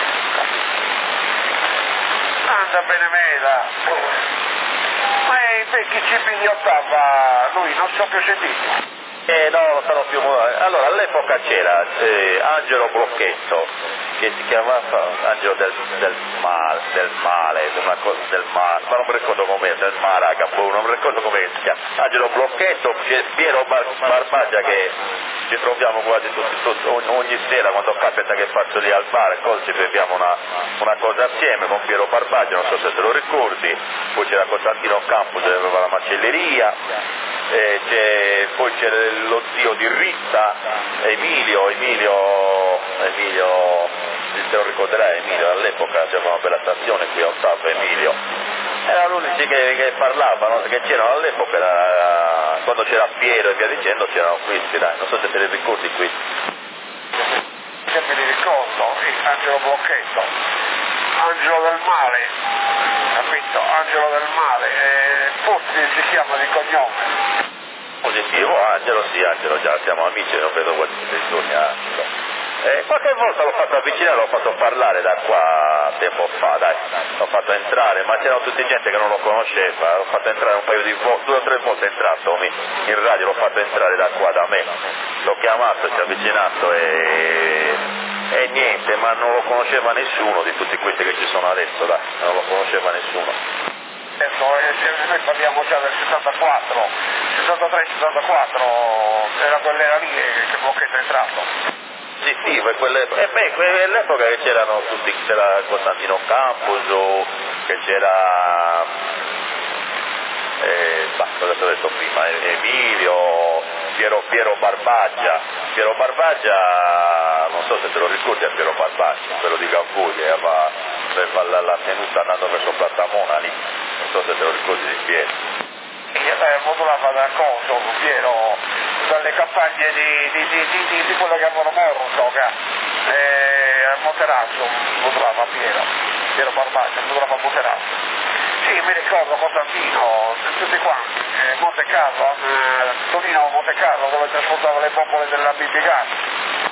Anda bene mela. Ma i vecchi cibi di ottava, lui non so più sentito. Eh no, non sono più. Allora, all'epoca c'era eh, Angelo Blocchetto, che si chiamava Angelo del, del male, del male, una cosa del male, ma non mi ricordo come, del Maraga, non mi ricordo come si chiama. Angelo Blocchetto, c'è Piero Bar, Barbaggia che ci troviamo quasi tutti, tutti, ogni, ogni sera quando capita che faccio lì al bar, così ci beviamo una, una cosa assieme con Piero Barbaggia, non so se te lo ricordi, poi c'era Costantino Campos che aveva la macelleria. Eh, c'è, poi c'è lo zio di Rita, Emilio, Emilio, Emilio, se lo ricorderai Emilio, all'epoca c'era una bella stazione qui a Ottava, Emilio, erano l'unici che, che parlavano, che c'erano all'epoca, era, quando c'era Piero e via dicendo c'erano questi, dai, non so se te li ricordi qui. Se me li ricordo, Angelo Blocchetto, Angelo del Male, capito? Angelo del Male, eh, Pozzi si chiama di cognome. Positivo, Angelo sì, Angelo già siamo amici, non vedo quanti giorni Angelo. Eh, qualche volta l'ho fatto avvicinare, l'ho fatto parlare da qua tempo fa, dai, l'ho fatto entrare, ma c'erano tutti gente che non lo conosceva, l'ho fatto entrare un paio di volte, due o tre volte è entrato in radio, l'ho fatto entrare da qua da me, l'ho chiamato, si è avvicinato e, e niente, ma non lo conosceva nessuno di tutti questi che ci sono adesso, dai, non lo conosceva nessuno. Adesso, eh, noi parliamo già del sessantaquattro, sessantatré sessantaquattro, era quell'era lì che Blocchetto è entrato. Sì, sì, per quelle, eh beh, quell'epoca che c'erano tutti, c'era Costantino Campos, che c'era, eh, bah, cosa ti ho detto prima, Emilio, Piero, Piero Barbaggia, Piero Barbaggia, non so se te lo ricordi a Piero Barbaggia, quello di Gavù, che aveva, aveva la tenuta andando verso Plattamona lì, non so se te lo ricordi di Piero. Eh, modulava da coso, Piero, dalle campagne di, di, di, di, di, di quello che avevano morto, eh, a Monterazzo, modulava Piero, Piero Barbaggia, modulava a Monterazzo. Sì, mi ricordo Costantino, tutti quanti, eh, Monte Carlo, eh, Tonino Monte Carlo, dove trasportava le bombole della B B gas.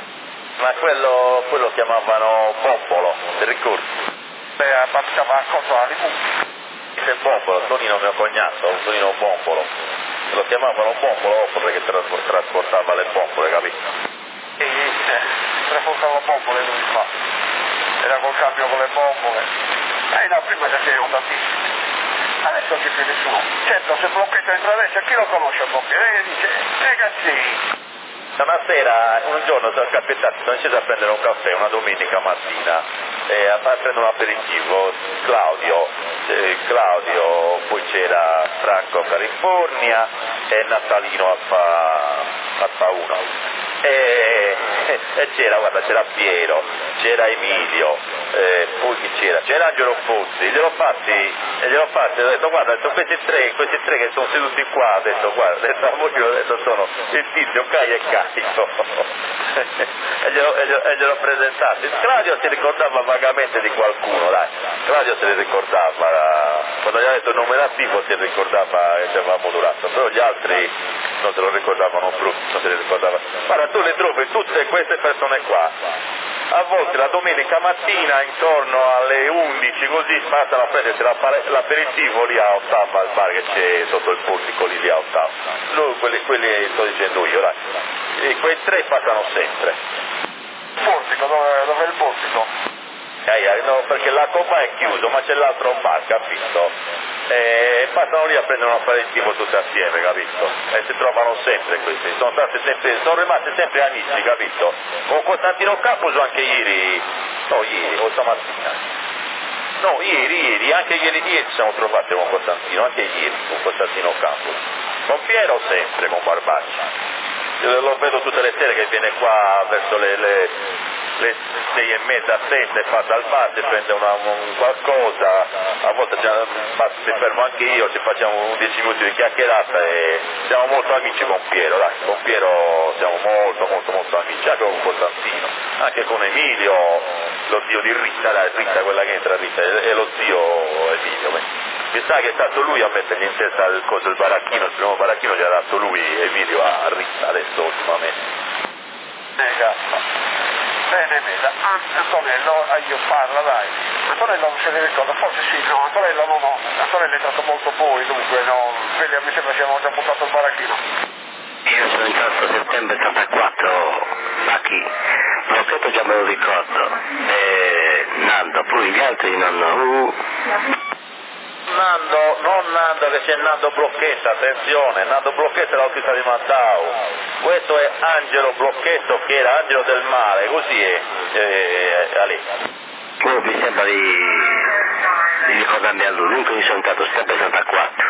Ma quello, quello chiamavano Bombolo, ti ricordi? Beh, abbassava a cosa, a Limucchi. Il Bombolo, Tonino mio cognato, Tonino Bombolo. Lo chiamavano Bombolo perché trasport- trasportava le bombole, capito? E eh, trasportava bombole lui fa. Era col cambio con le bombole. Eh no, prima ci c'erano tantissimi. Adesso non c'è più nessuno. Certo, se Blocchetto entra adesso, chi lo conosce il Blocchetto? E dice, ragazzi. Una sera, un giorno sono capitato, sono sceso a prendere un caffè, una domenica mattina, e a prendere un aperitivo, Claudio, eh, Claudio, poi c'era Franco California e Natalino a fa, a fa uno. E, e c'era, guarda, c'era Piero, c'era Emilio, eh, poi chi c'era? C'era Angelo Pozzi, gliel'ho fatti, e gliel'ho fatti, ho detto guarda, sono questi tre, questi tre che sono seduti qua, ho detto guarda, ho detto, ho detto sono il Tizio, Caio e Caio, e, glielo, e, glielo, e gliel'ho presentato. Claudio si ricordava vagamente di qualcuno, dai, Claudio se ne ricordava, quando gli ha detto il nominativo si ricordava che ci avevamo durato, però gli altri non se lo ricordavano più, non se ne ricordava. Guarda, tu le trovi tutte queste persone qua, a volte la domenica mattina intorno alle undici così passano a prendersi l'aperitivo lì a Ottava al bar che c'è sotto il portico lì, lì a Ottava. Loro, quelli, quelli sto dicendo io, dai. E quei tre passano sempre. Il portico, dove, dove è il portico? Eh, no, perché la Coppa è chiuso, ma c'è l'altro bar, capito? E passano lì a prendere un aperitivo tutti assieme, capito? E si trovano sempre questi, sono, stati sempre, sono rimasti sempre amici, capito? Con Costantino Campos anche ieri, no ieri, o stamattina. No, ieri, ieri, anche ieri, ieri ci siamo trovati con Costantino, anche ieri con Costantino Campos. Con Piero sempre, con Barbacci. Io lo vedo tutte le sere che viene qua verso le... le le sei e mezza, sette, passa al bar, si prende una, un qualcosa, a volte già, mi fermo anche io, ci facciamo dieci minuti di chiacchierata e siamo molto amici con Piero, dai, con Piero siamo molto molto molto amici, anche con Costantino, anche con Emilio, lo zio di Rita, dai, Rita quella che entra Rita, e lo zio Emilio. Mi sa che è stato lui a mettergli in testa il coso, il baracchino, il primo baracchino gli ha dato lui Emilio a Rita adesso ultimamente. Eh, Bene, bene, Antonello, io parla dai, Antonello non se ne ricorda, forse sì, no, Antonello no, no, Antonello è entrato molto poi, dunque no, vedi, mi sembra che abbiamo già buttato il baracchino. Io sono entrato a settembre ottantaquattro a chi? Blocchetto già me lo ricordo, e Nando, poi gli altri non... Uh. Nando, non Nando che c'è Nando Blocchetto, attenzione, Nando Blocchetto è l'autista di Mattau, questo è Angelo Blocchetto che era Angelo del Mare, così è, eh, Ale. Oh, mi sembra di, di ricordarmi a lui, dunque mi sono entrato settembre ottantaquattro,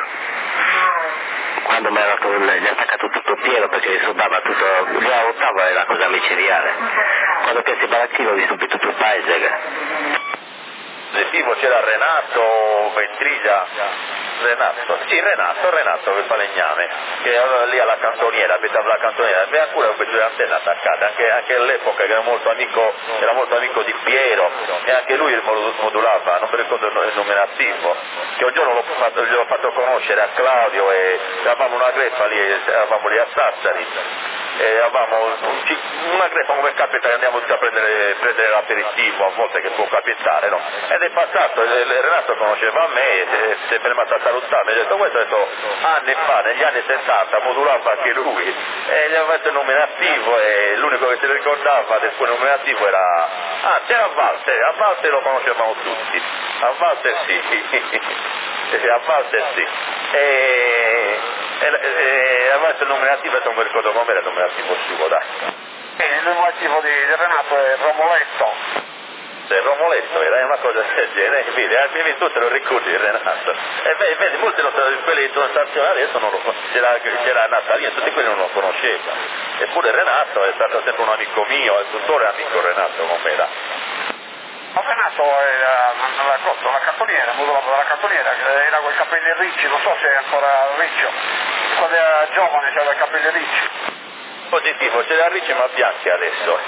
quando mi era gli ha attaccato tutto Piero perché gli soldava tutto, lì a Ottava era cosa micidiale, quando piazza il baracchino ho visto tutto il paese. Tipo c'era Renato Ventriglia, Renato, sì Renato, Renato quel falegname, che era lì alla cantoniera, abitava alla cantoniera, aveva ancora queste due antenne attaccate, anche, anche all'epoca che era molto amico, era molto amico di Piero, e anche lui modulava, non mi ricordo il nominativo, che un giorno l'ho fatto, gliel'ho fatto conoscere a Claudio e eravamo una greffa lì, eravamo lì a Sassari, e avevamo una greffa come capita che andiamo tutti a prendere, prendere l'aperitivo, a volte che può capitare, no? Ed è passato, Renato conosceva me, e si è fermato a salutarmi, ha detto questo, ha detto anni fa, negli anni sessanta, modulava anche lui, e gli aveva fatto il nominativo e l'unico che si ricordava del suo nominativo era, ah c'era Walter, a Walter lo conoscevamo tutti, a Walter sì, a Walter sì. E... E, e aveva il nominativo, non mi ricordo come era il nominativo suo, dai. E il nominativo di, di Renato è Romoletto. Se Romoletto era una cosa del genere, vedi, tu te lo ricordi di Renato. E vedi, vedi molti non, quelli che sono stazionati adesso non lo c'era, c'era Natalino, tutti quelli non lo conosceva. Eppure Renato è stato sempre un amico mio, è tuttora amico Renato com'era. Ma Renato era la, cosa, la cantoniera, modulato dalla cantoniera, era con i capelli ricci, non so se è ancora riccio, quando era giovane c'era i capelli ricci. Positivo, c'era ricci ma bianchi adesso.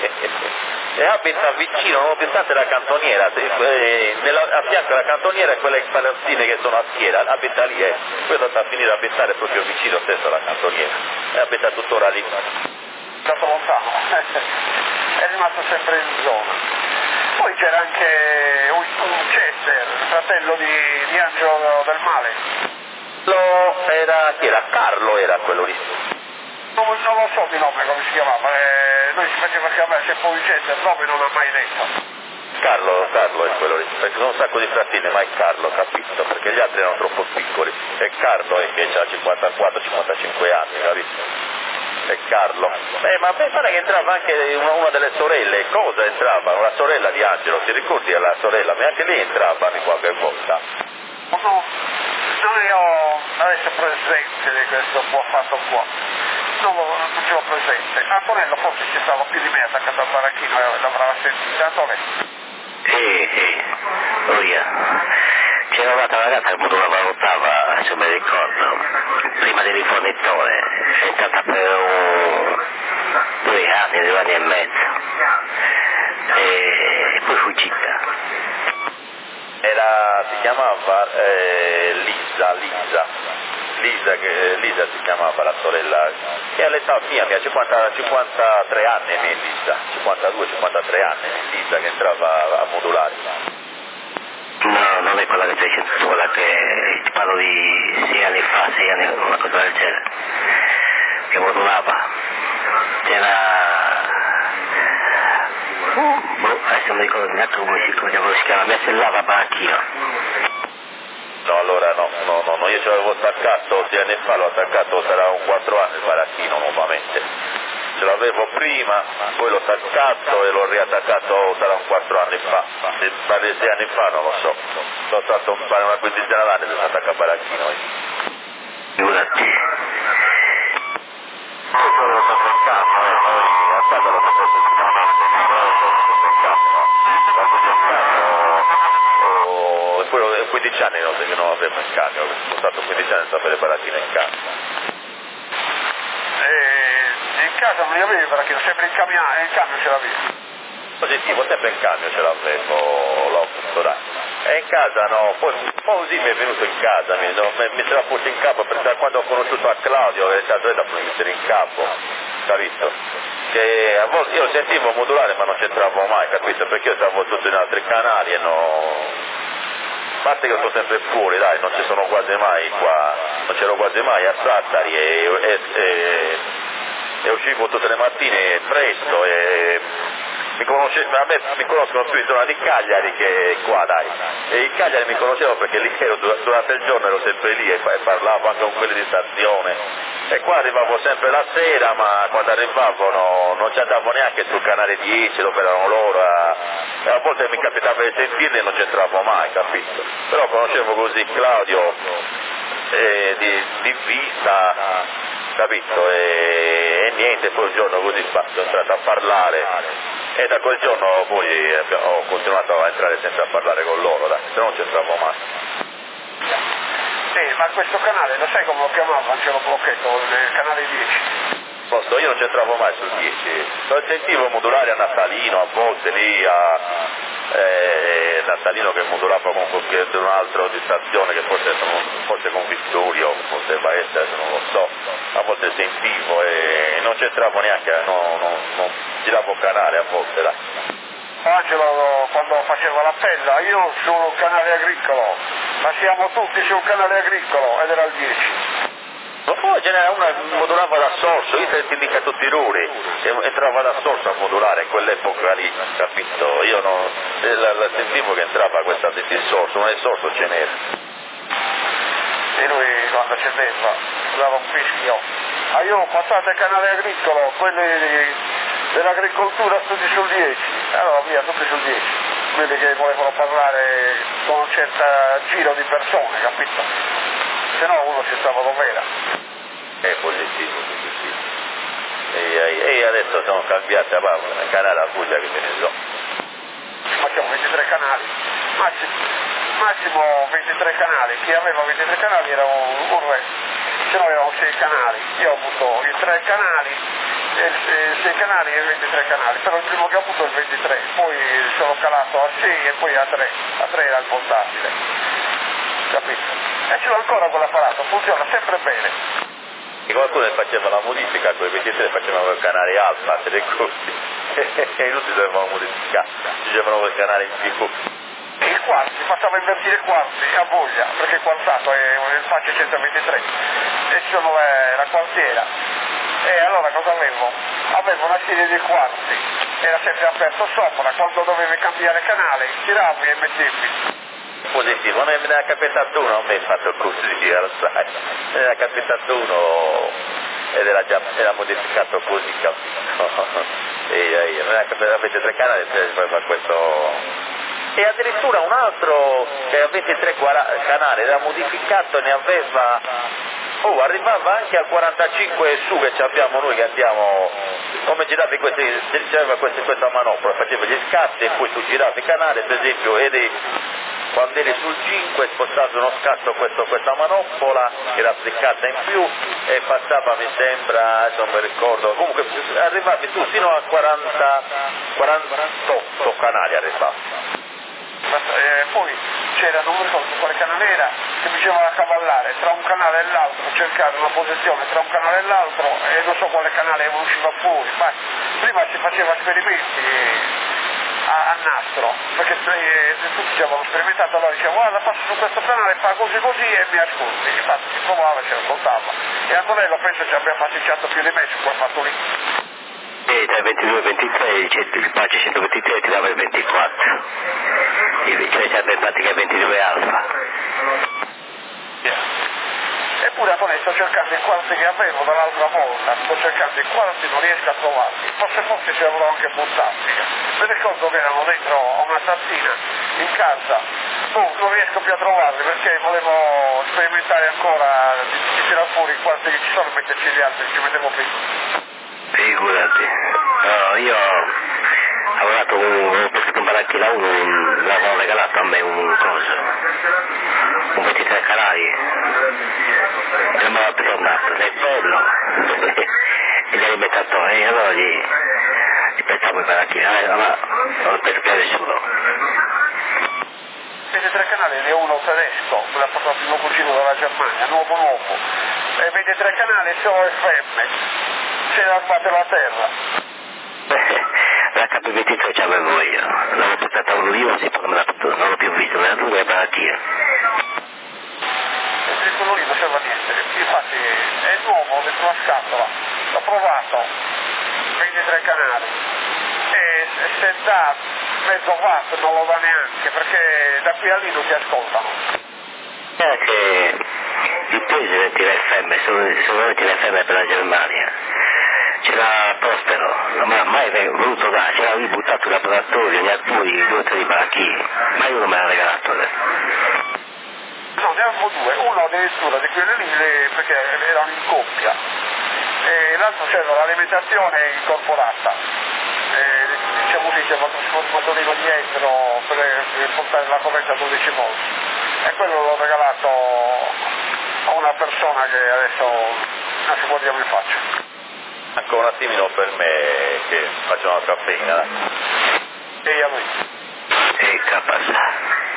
E abita vicino, nonostante la cantoniera, nella, a fianco alla cantoniera e quelle palazzine che sono a schiera, abita lì, eh. Poi sta a finire a abitare proprio vicino stesso alla cantoniera, e abita tuttora lì. Tanto lontano. è rimasto sempre in zona. Poi c'era anche un, un Chester, fratello di, di Angelo del Male. Lo era, chi era? Carlo era quello lì. Non, non lo so di nome come si chiamava, eh, lui si faceva chiamare sempre un Chester, il nome non l'ha mai detto. Carlo, Carlo è quello lì, perché sono un sacco di fratelli, ma è Carlo, capito? Perché gli altri erano troppo piccoli. È Carlo è che ha cinquantaquattro cinquantacinque anni, capito? È Carlo. Eh, ma mi pare che entrava anche una, una delle sorelle, cosa entrava? Una sorella di Angelo, ti ricordi della sorella? Ma anche lei entrava di qualche volta. No, non ne ho adesso presente di questo qua fatto qua. Non lo non ce l'ho presente. Antonello forse ci stava più di me attaccato al baracchino e l'avrà sentita. Antonello. Sì, sì, lui c'era un'altra ragazza che pure valutava, se mi ricordo, prima del rifornitore, è stata per un... due anni, due anni e mezzo, e, e poi fuggita. Era, si chiamava eh, Lisa, Lisa, Lisa, che, Lisa si chiamava la sorella, che all'età mia, mia cinquanta, cinquantatré anni, Lisa, cinquantadue cinquantatré anni, Lisa che entrava a modulare. No, non è quella che stai dicendo tu, quella che ti parlo di sei anni fa, sei anni, una cosa del genere, che modulava. C'era... boh, adesso non mi ricordo neanche come si, come si chiama, mi assellava baracchino. No, allora no, no, no, no, io ce l'avevo attaccato sei anni fa, l'ho attaccato, sarà un quattro anni il baracchino nuovamente. Ce l'avevo prima, poi l'ho attaccato e l'ho riattaccato, sarà un quattro anni fa. Se pare sei anni fa non lo so. Sono stato un pare una quindicina d'anni senza attaccare baracchino. Figurati. Poi l'ho stato in casa, eh, noi a casa l'ho fatto in casa, in casa. E poi quindici anni non, che non avevo in cambio, sono stato quindici anni senza avere baracchino in casa. E in casa non li avevi perché sempre in cambio, in cambio ce l'avevi. Positivo, sempre in cambio ce l'avevo, l'ho avuto, dai. E in casa no, poi un po' così mi è venuto in casa, mi, no, mi, mi c'era posto in capo, perché quando ho conosciuto a Claudio è stato da mettere in capo, capito? Che a volte io sentivo modulare ma non c'entravo mai, capito? Perché io stavo tutto in altri canali e no... A parte che sto sempre fuori, dai, non ci sono quasi mai qua, non c'ero quasi mai a Sassari e, e, e, e uscivo tutte le mattine presto e mi, conosce, a me mi conoscono più in zona di Cagliari che qua, dai, e in Cagliari mi conoscevo perché lì ero, durante il giorno ero sempre lì e parlavo anche con quelli di stazione. E qua arrivavo sempre la sera, ma quando arrivavo no, non ci andavo neanche sul canale dieci dove erano loro, a, e a volte mi capitava di sentirli e non c'entravo mai, capito? Però conoscevo così Claudio eh, di, di vista, capito? E, e niente, poi un giorno così sono entrato a parlare e da quel giorno poi ho continuato a entrare sempre a parlare con loro, dai, se no non c'entravo mai. Sì, ma questo canale, lo sai come lo chiamava Angelo Blocchetto, il canale dieci? Posto, io non c'entravo mai sul dieci, lo sentivo modulare a Natalino, a volte lì a eh, Natalino che modulava con un altro di stazione che forse, forse con Vittorio, forse Paese, non lo so, a volte sentivo e non c'entravo neanche, non, non, non giravo canale a volte, dai. Angelo quando faceva l'appella, io sul canale agricolo, ma siamo tutti sul canale agricolo ed era il dieci. Ma poi ce n'era una che modulava da sorso, io ti indica tutti i ruri, entrava da sorso a modulare in quell'epoca lì, capito? Io non, la, la sentivo che entrava questa di sorso, ma il sorso ce n'era. E lui quando scendeva dava un fischio. Ah, io ho passato il canale agricolo, quelli dell'agricoltura tutti sul dieci, allora via tutti sul dieci, quelli che volevano parlare con un certo giro di persone, capito? Se no uno si stava dov'era. È positivo, positivo. E, e adesso sono cambiati a il canale a Puglia che me ne so. Facciamo ventitré canali, massimo, massimo ventitré canali, chi aveva ventitré canali era un, un re, se no avevamo sei canali, io ho avuto i tre canali, sei canali e ventitré canali, però il primo che ho avuto è il ventitré, poi sono calato a sei e poi a tre, a tre era il portatile, capito? E ce l'ho ancora quell'apparato, funziona sempre bene. E qualcuno faceva la modifica, con i ventitré facevano il canale alfa, te le ricordi? e tutti dovevano modificare, ci c'erano quel canale in più. Il quarti, passava a invertire il quarti a voglia, perché il quartato è il faccia centoventitré e ci sono le, la quartiera. E allora cosa avevo? Avevo una serie di quarti, era sempre aperto sopra, quando dovevi cambiare canale, tiravi e mettevi. Positivo, me ne ha capitato uno, a me ha fatto così, lo sai, me ne ha capitato uno ed era già era modificato così, capito? E io, me ne ha capitato, avete tre canali e poi fa questo... E addirittura un altro che aveva ventitré canali, era modificato, ne aveva... Oh, arrivava anche al quarantacinque su che abbiamo noi che andiamo, come giravi questi, c'era questi, questa manopola, faceva gli scatti e poi tu giravi il canale, per esempio, eri, quando eri sul cinque spostavi uno scatto questo, questa manopola, era applicata in più e passava, mi sembra, adesso non mi ricordo, comunque arrivavi tu fino a quaranta, quarantotto canali arrivavi. Eh, poi c'era, non mi ricordo quale canale era, che bisognava accavallare tra un canale e l'altro, cercare una posizione tra un canale e l'altro e non so quale canale usciva fuori, ma prima si faceva esperimenti a, a nastro, perché eh, tutti ci avevano sperimentato, allora diceva guarda passo su questo canale, fa così così e mi ascolti, infatti si provava e si ascoltava. E Antonello penso ci abbia pasticciato più di me su quel fatto lì. E tra il ventidue e il ventitré il pace centoventitré ti dava il ventiquattro, cioè sarebbe in pratica il ventidue alfa. Yeah. Eppure Antonello sto cercando i quarti che avevo dall'altra volta, sto cercando i quarti, non riesco a trovarli, forse forse ci avrò anche buttati. Mi ricordo che erano dentro a una tazzina in casa, boh, non riesco più a trovarli perché volevo sperimentare ancora di tirare fuori i quarti che ci sono e metterci gli altri, ci mettevo prima. Figurati, no, io avevo dato un, ho portato un baracchino uno, un, l'avevano regalato a me un coso, un ventitré canali, e me l'ha tornato, nel bello, e gli ha rimettato, e allora gli, gli prestavo i baracchini, eh, ma non lo penso più a nessuno. ventitré canali ne ho uno tedesco, me l'ha portato il mio cugino dalla Germania, nuovo nuovo, e ventitré canali sono F M. C'era fatto la terra. La K ventitré ce l'avevo io, l'avevo portata uno io, sì, poi me l'ha portato, non l'ho più visto, me l'ha dato e baracchino. E quello lì non serve a niente, infatti è nuovo dentro una scatola, l'ho provato, ventitré canali, e se dà mezzo watt non lo dà neanche, perché da qui a lì non ti ascoltano. È che i presi di F M sono, sono venuti le F M per la Germania. C'era Prospero, non mi ha mai voluto dare, c'era lì buttato il laboratorio, gli alcuni, due o tre baracchini, mai uno me l'ha regalato. No, ne avevo due, uno addirittura di quelli lì perché erano in coppia, e l'altro c'era l'alimentazione incorporata, e, diciamo così, c'era un trasformatorino dietro per, per portare la corrente a dodici volt, e quello l'ho regalato a una persona che adesso non si guardiamo in faccia. Ancora un attimino per me che faccio una caffeina. E a lui. E capasa.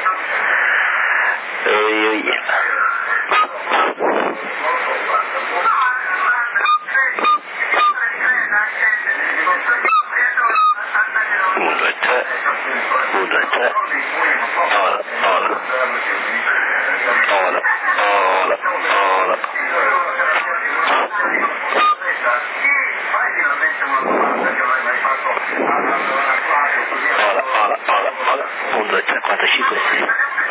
E io io. Un, due, tre. Un, due, tre. Ola, ola. Ola, ola, ola. Ola, ola, ola, ola. Un, due, tre, quattro, cinque, sei.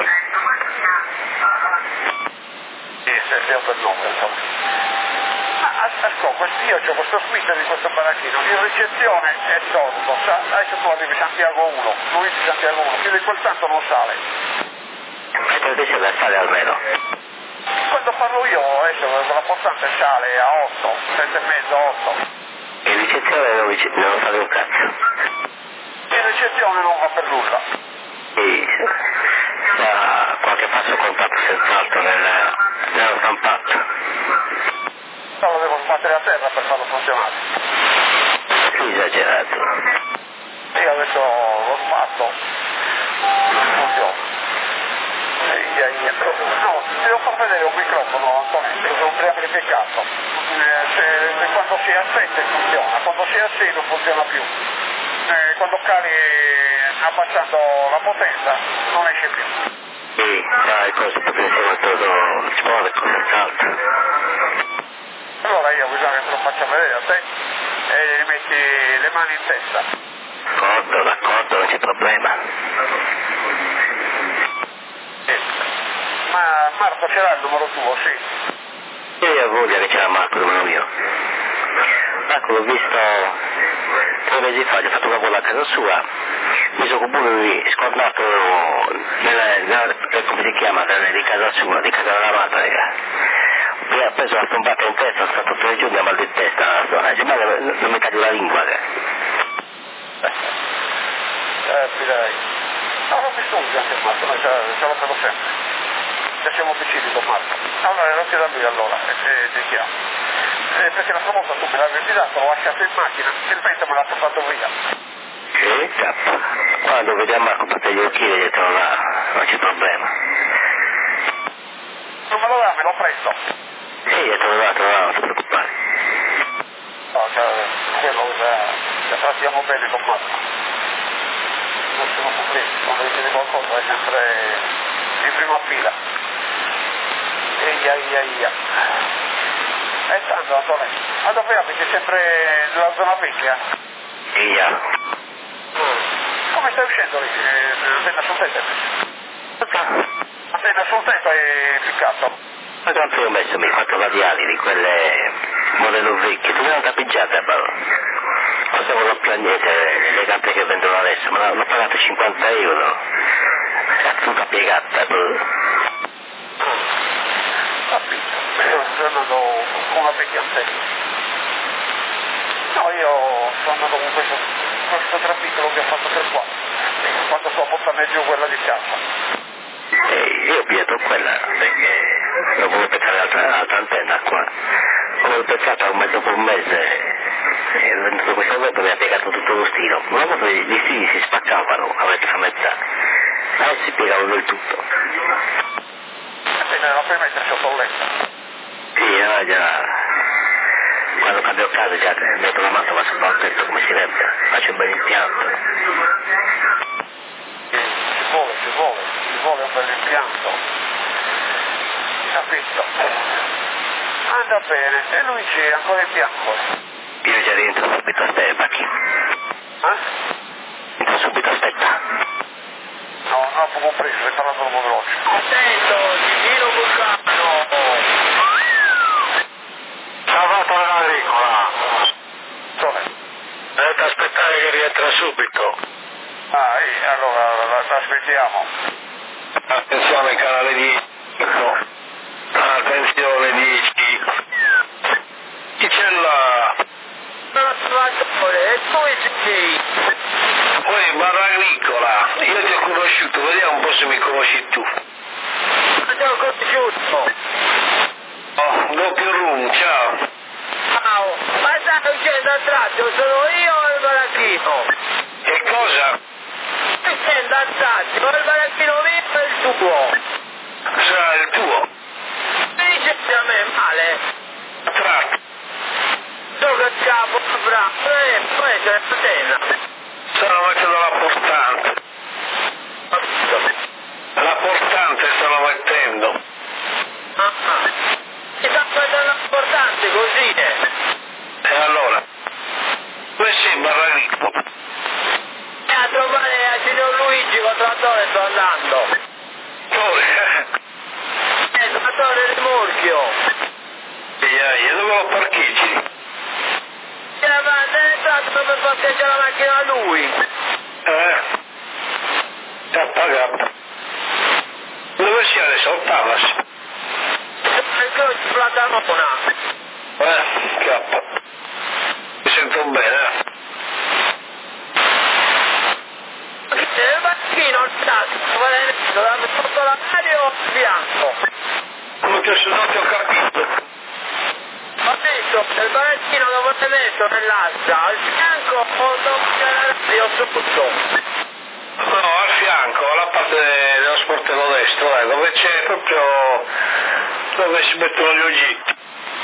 Sì, sei un bel nome, insomma. Ascolta, io ho questo splitter di questo baracchino, in ricezione è sordo, adesso tu arrivi Santiago uno, Luigi Santiago uno, più di quel tanto non sale. Ma invece da sale almeno. Quando parlo io adesso la portante sale a otto, sette e mezzo, otto. In ricezione non, rice- non sale un cazzo. In ricezione non va per nulla. E da qualche passo contatto senz'altro nel, nello stampato. Lo devo sbattere a terra per farlo funzionare. Esagerato. Io adesso lo sbatto, non funziona. E, e, e, no, ti devo far vedere un microfono, Antonio, è un preamplificato. Eh, se, se quando si è a sette funziona, quando si è a sei non funziona più. quando cali abbassando la potenza non esce più. Sì, sai cosa potrebbe todo ci muove con senz'altro. Allora io bisogna che te lo faccia vedere a te e gli metti le mani in testa. D'accordo, d'accordo, non c'è problema. Sì. Ma Marco ce l'ha il numero tuo, sì? Io ho voglia che c'era Marco, il numero mio. Marco l'ho visto tre mesi fa, gli ho fatto un lavoro a casa sua, mi sono pure scordato nella, nella, come si chiama, di casa sua, di casa della madre. Mi ha preso la stompata in testa, sono stato tre giorni a mal di testa, dice, ma non mi taglio la lingua. Che... Eh, dai. No, non mi scusi anche Marco, noi ce, ce lo credo sempre. Ci siamo vicini con Marco. Allora, non ti da lui allora, e ti, ti chiamo. Eh, perché l'altra volta tu me l'avevi dato, l'ho lasciato in macchina, il vento me l'ha portato via. Che cappa. Quando vediamo Marco batte gli occhi e te lo dà, non c'è problema. Non me lo dà, me lo presto. Sì, te lo dà, te lo dà, non ti preoccupare. No, cioè, quello che trattiamo bene con Marco. Non sono problemi, quando gli chiede qualcosa è sempre in prima fila. Eia, eia, eia. E tanto, Antonio, ma dove abiti? Sempre nella zona vecchia? Eia. Mm. Come stai uscendo lì? Eh, Appena sul tetto? Appena sul tetto hai ficcato? Ma quanto io ho messo, mi ho fatto radiali di quelle modello vecchie, tu me l'hanno tappigiate, ma non stavo a piangere le carte che vendono adesso, ma l'ho pagato cinquanta euro. Cazzo, tutta piegata. Capito. Io sto andando con una vecchia antenne. No, io sto andando con questo, questo trapicolo che ho fatto per qua. Quando sto portando giù quella di casa. E io ho pigliato quella perché non volevo pensare all'altra, all'altra antenna qua. Ho pensato un mezzo dopo un mese e ho venduto questo momento mi ha piegato tutto lo stilo. Una volta gli stili si spaccavano a metà a metà, adesso si piegavano del tutto. E me la puoi mettere sotto il letto? Sì, no, già. Quando cambio casa già metto la matto va sopra il tetto come si deve. Faccio un bel impianto. Ci vuole, ci vuole, ci vuole un bel impianto. Capito? Anda bene, e lui c'è ancora in bianco. Io già rientro subito, aspetta, Pacchi. Eh? Entro subito, aspetta. No, no, poco preso, stai parlando un po' veloce. Attento, Gigino Vulcano! Salvato l'agricola! Dove? Dovete aspettare che rientra subito. Ah, eh, allora aspettiamo. Attenzione canale dieci. Attenzione dieci. Chi c'è là? Salvatore, e dove sei? Poi barra agricola. Io ti ho conosciuto, vediamo un po' se mi conosci tu. Ma ti ho conosciuto. Oh, doppio room, ciao. Ciao, ma stai uscendo a tratto, sono io o il baracchino? Che cosa? Stai uscendo a tratto, o il baracchino mio o il tuo? Sarà il tuo. Mi dici a me male? Tratto. Gioca il capo, bravo, e poi c'è la catena. Stanno mettendo la portante. La portante stanno mettendo. Ah, ah. Mi sta facendo importante così, eh. E allora? Dove sei barra agricola? E a trovare a signor Luigi Contrattore sto andando. Dove? Eh, Contrattore rimorchio. E dove lo parcheggi? E avanti, è entrato per parcheggiare la macchina a lui. Eh? Ti ha pagato. Dove sei adesso? Al Tamas? Il croce Platanona. Eh, scappa. Mi sento bene, eh? Il macchino sta valendo sotto la radio o bianco? Non ti ho, non ti ho capito. Ho detto che il baracchino dove ti metto nell'asta, al fianco o dopo c'è la radio sotto? No, al fianco, alla parte dello sportello destro, eh, dove c'è proprio dove si mettono gli oggetti.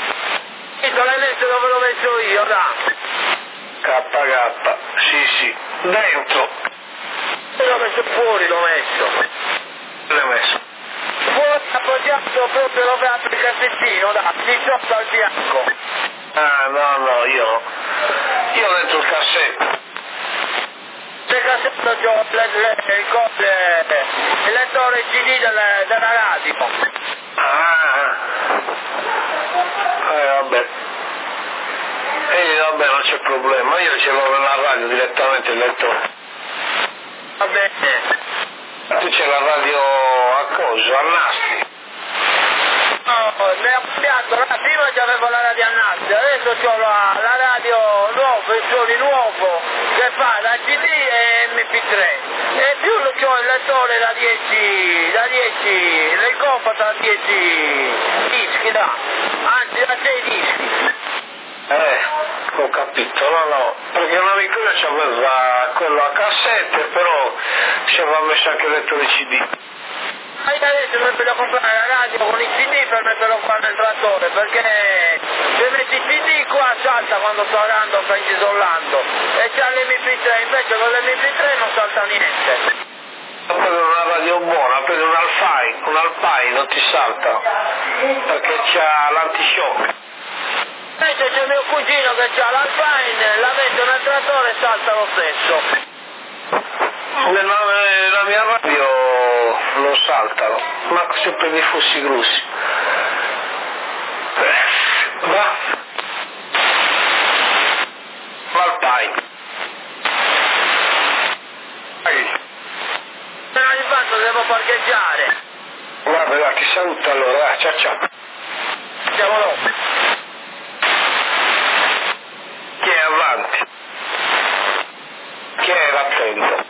L'hai messo dove l'ho messo io, da? K K, sì sì. Dentro. Io l'ho messo fuori, l'ho messo. L'hai messo? Fuori appoggiato proprio dove apre il cassettino, da, di sotto al fianco. Ah, no, no, io... Io dentro il cassetto. Nel cassetto c'ho le, le, il, le, il lettore C D delle, della radio. Ah, eh, vabbè. E vabbè, non c'è problema, io ce l'ho nella radio direttamente il lettore. Va bene. Tu c'è la radio a coso, a nastri. No, mi ha cambiato, prima c'avevo la radio a nastri, adesso ho la, la radio nuova, il suono nuovo, che fa da C D e M P tre. E più c'ho il lettore da dieci, da dieci, il compact da dieci dischi, da, anzi da sei dischi. Eh, ho capito, no, no, perché un amico mio c'aveva quello a cassette, però ci aveva messo anche il lettore C D. Ma io adesso mi voglio comprare la radio con il C D per metterlo qua nel trattore, perché se metti il C D qua salta quando sto andando, sto isolando, e c'ha l'M P tre, invece con l'M P tre non salta niente. Prendi una radio buona, prendi un Alpine, un Alpine non ti salta, perché c'ha l'antishock. Invece c'è mio cugino che c'ha l'Alpine, la metto nel trattore e salta lo stesso. Nella, nella mia radio non saltano, ma sempre dei fossi grossi. Va? L'Alpine. Se non gli fatto devo parcheggiare. Guarda, va, ti saluto allora, eh, ciao ciao. Andiamo dopo. Chi è avanti? Chi è attento?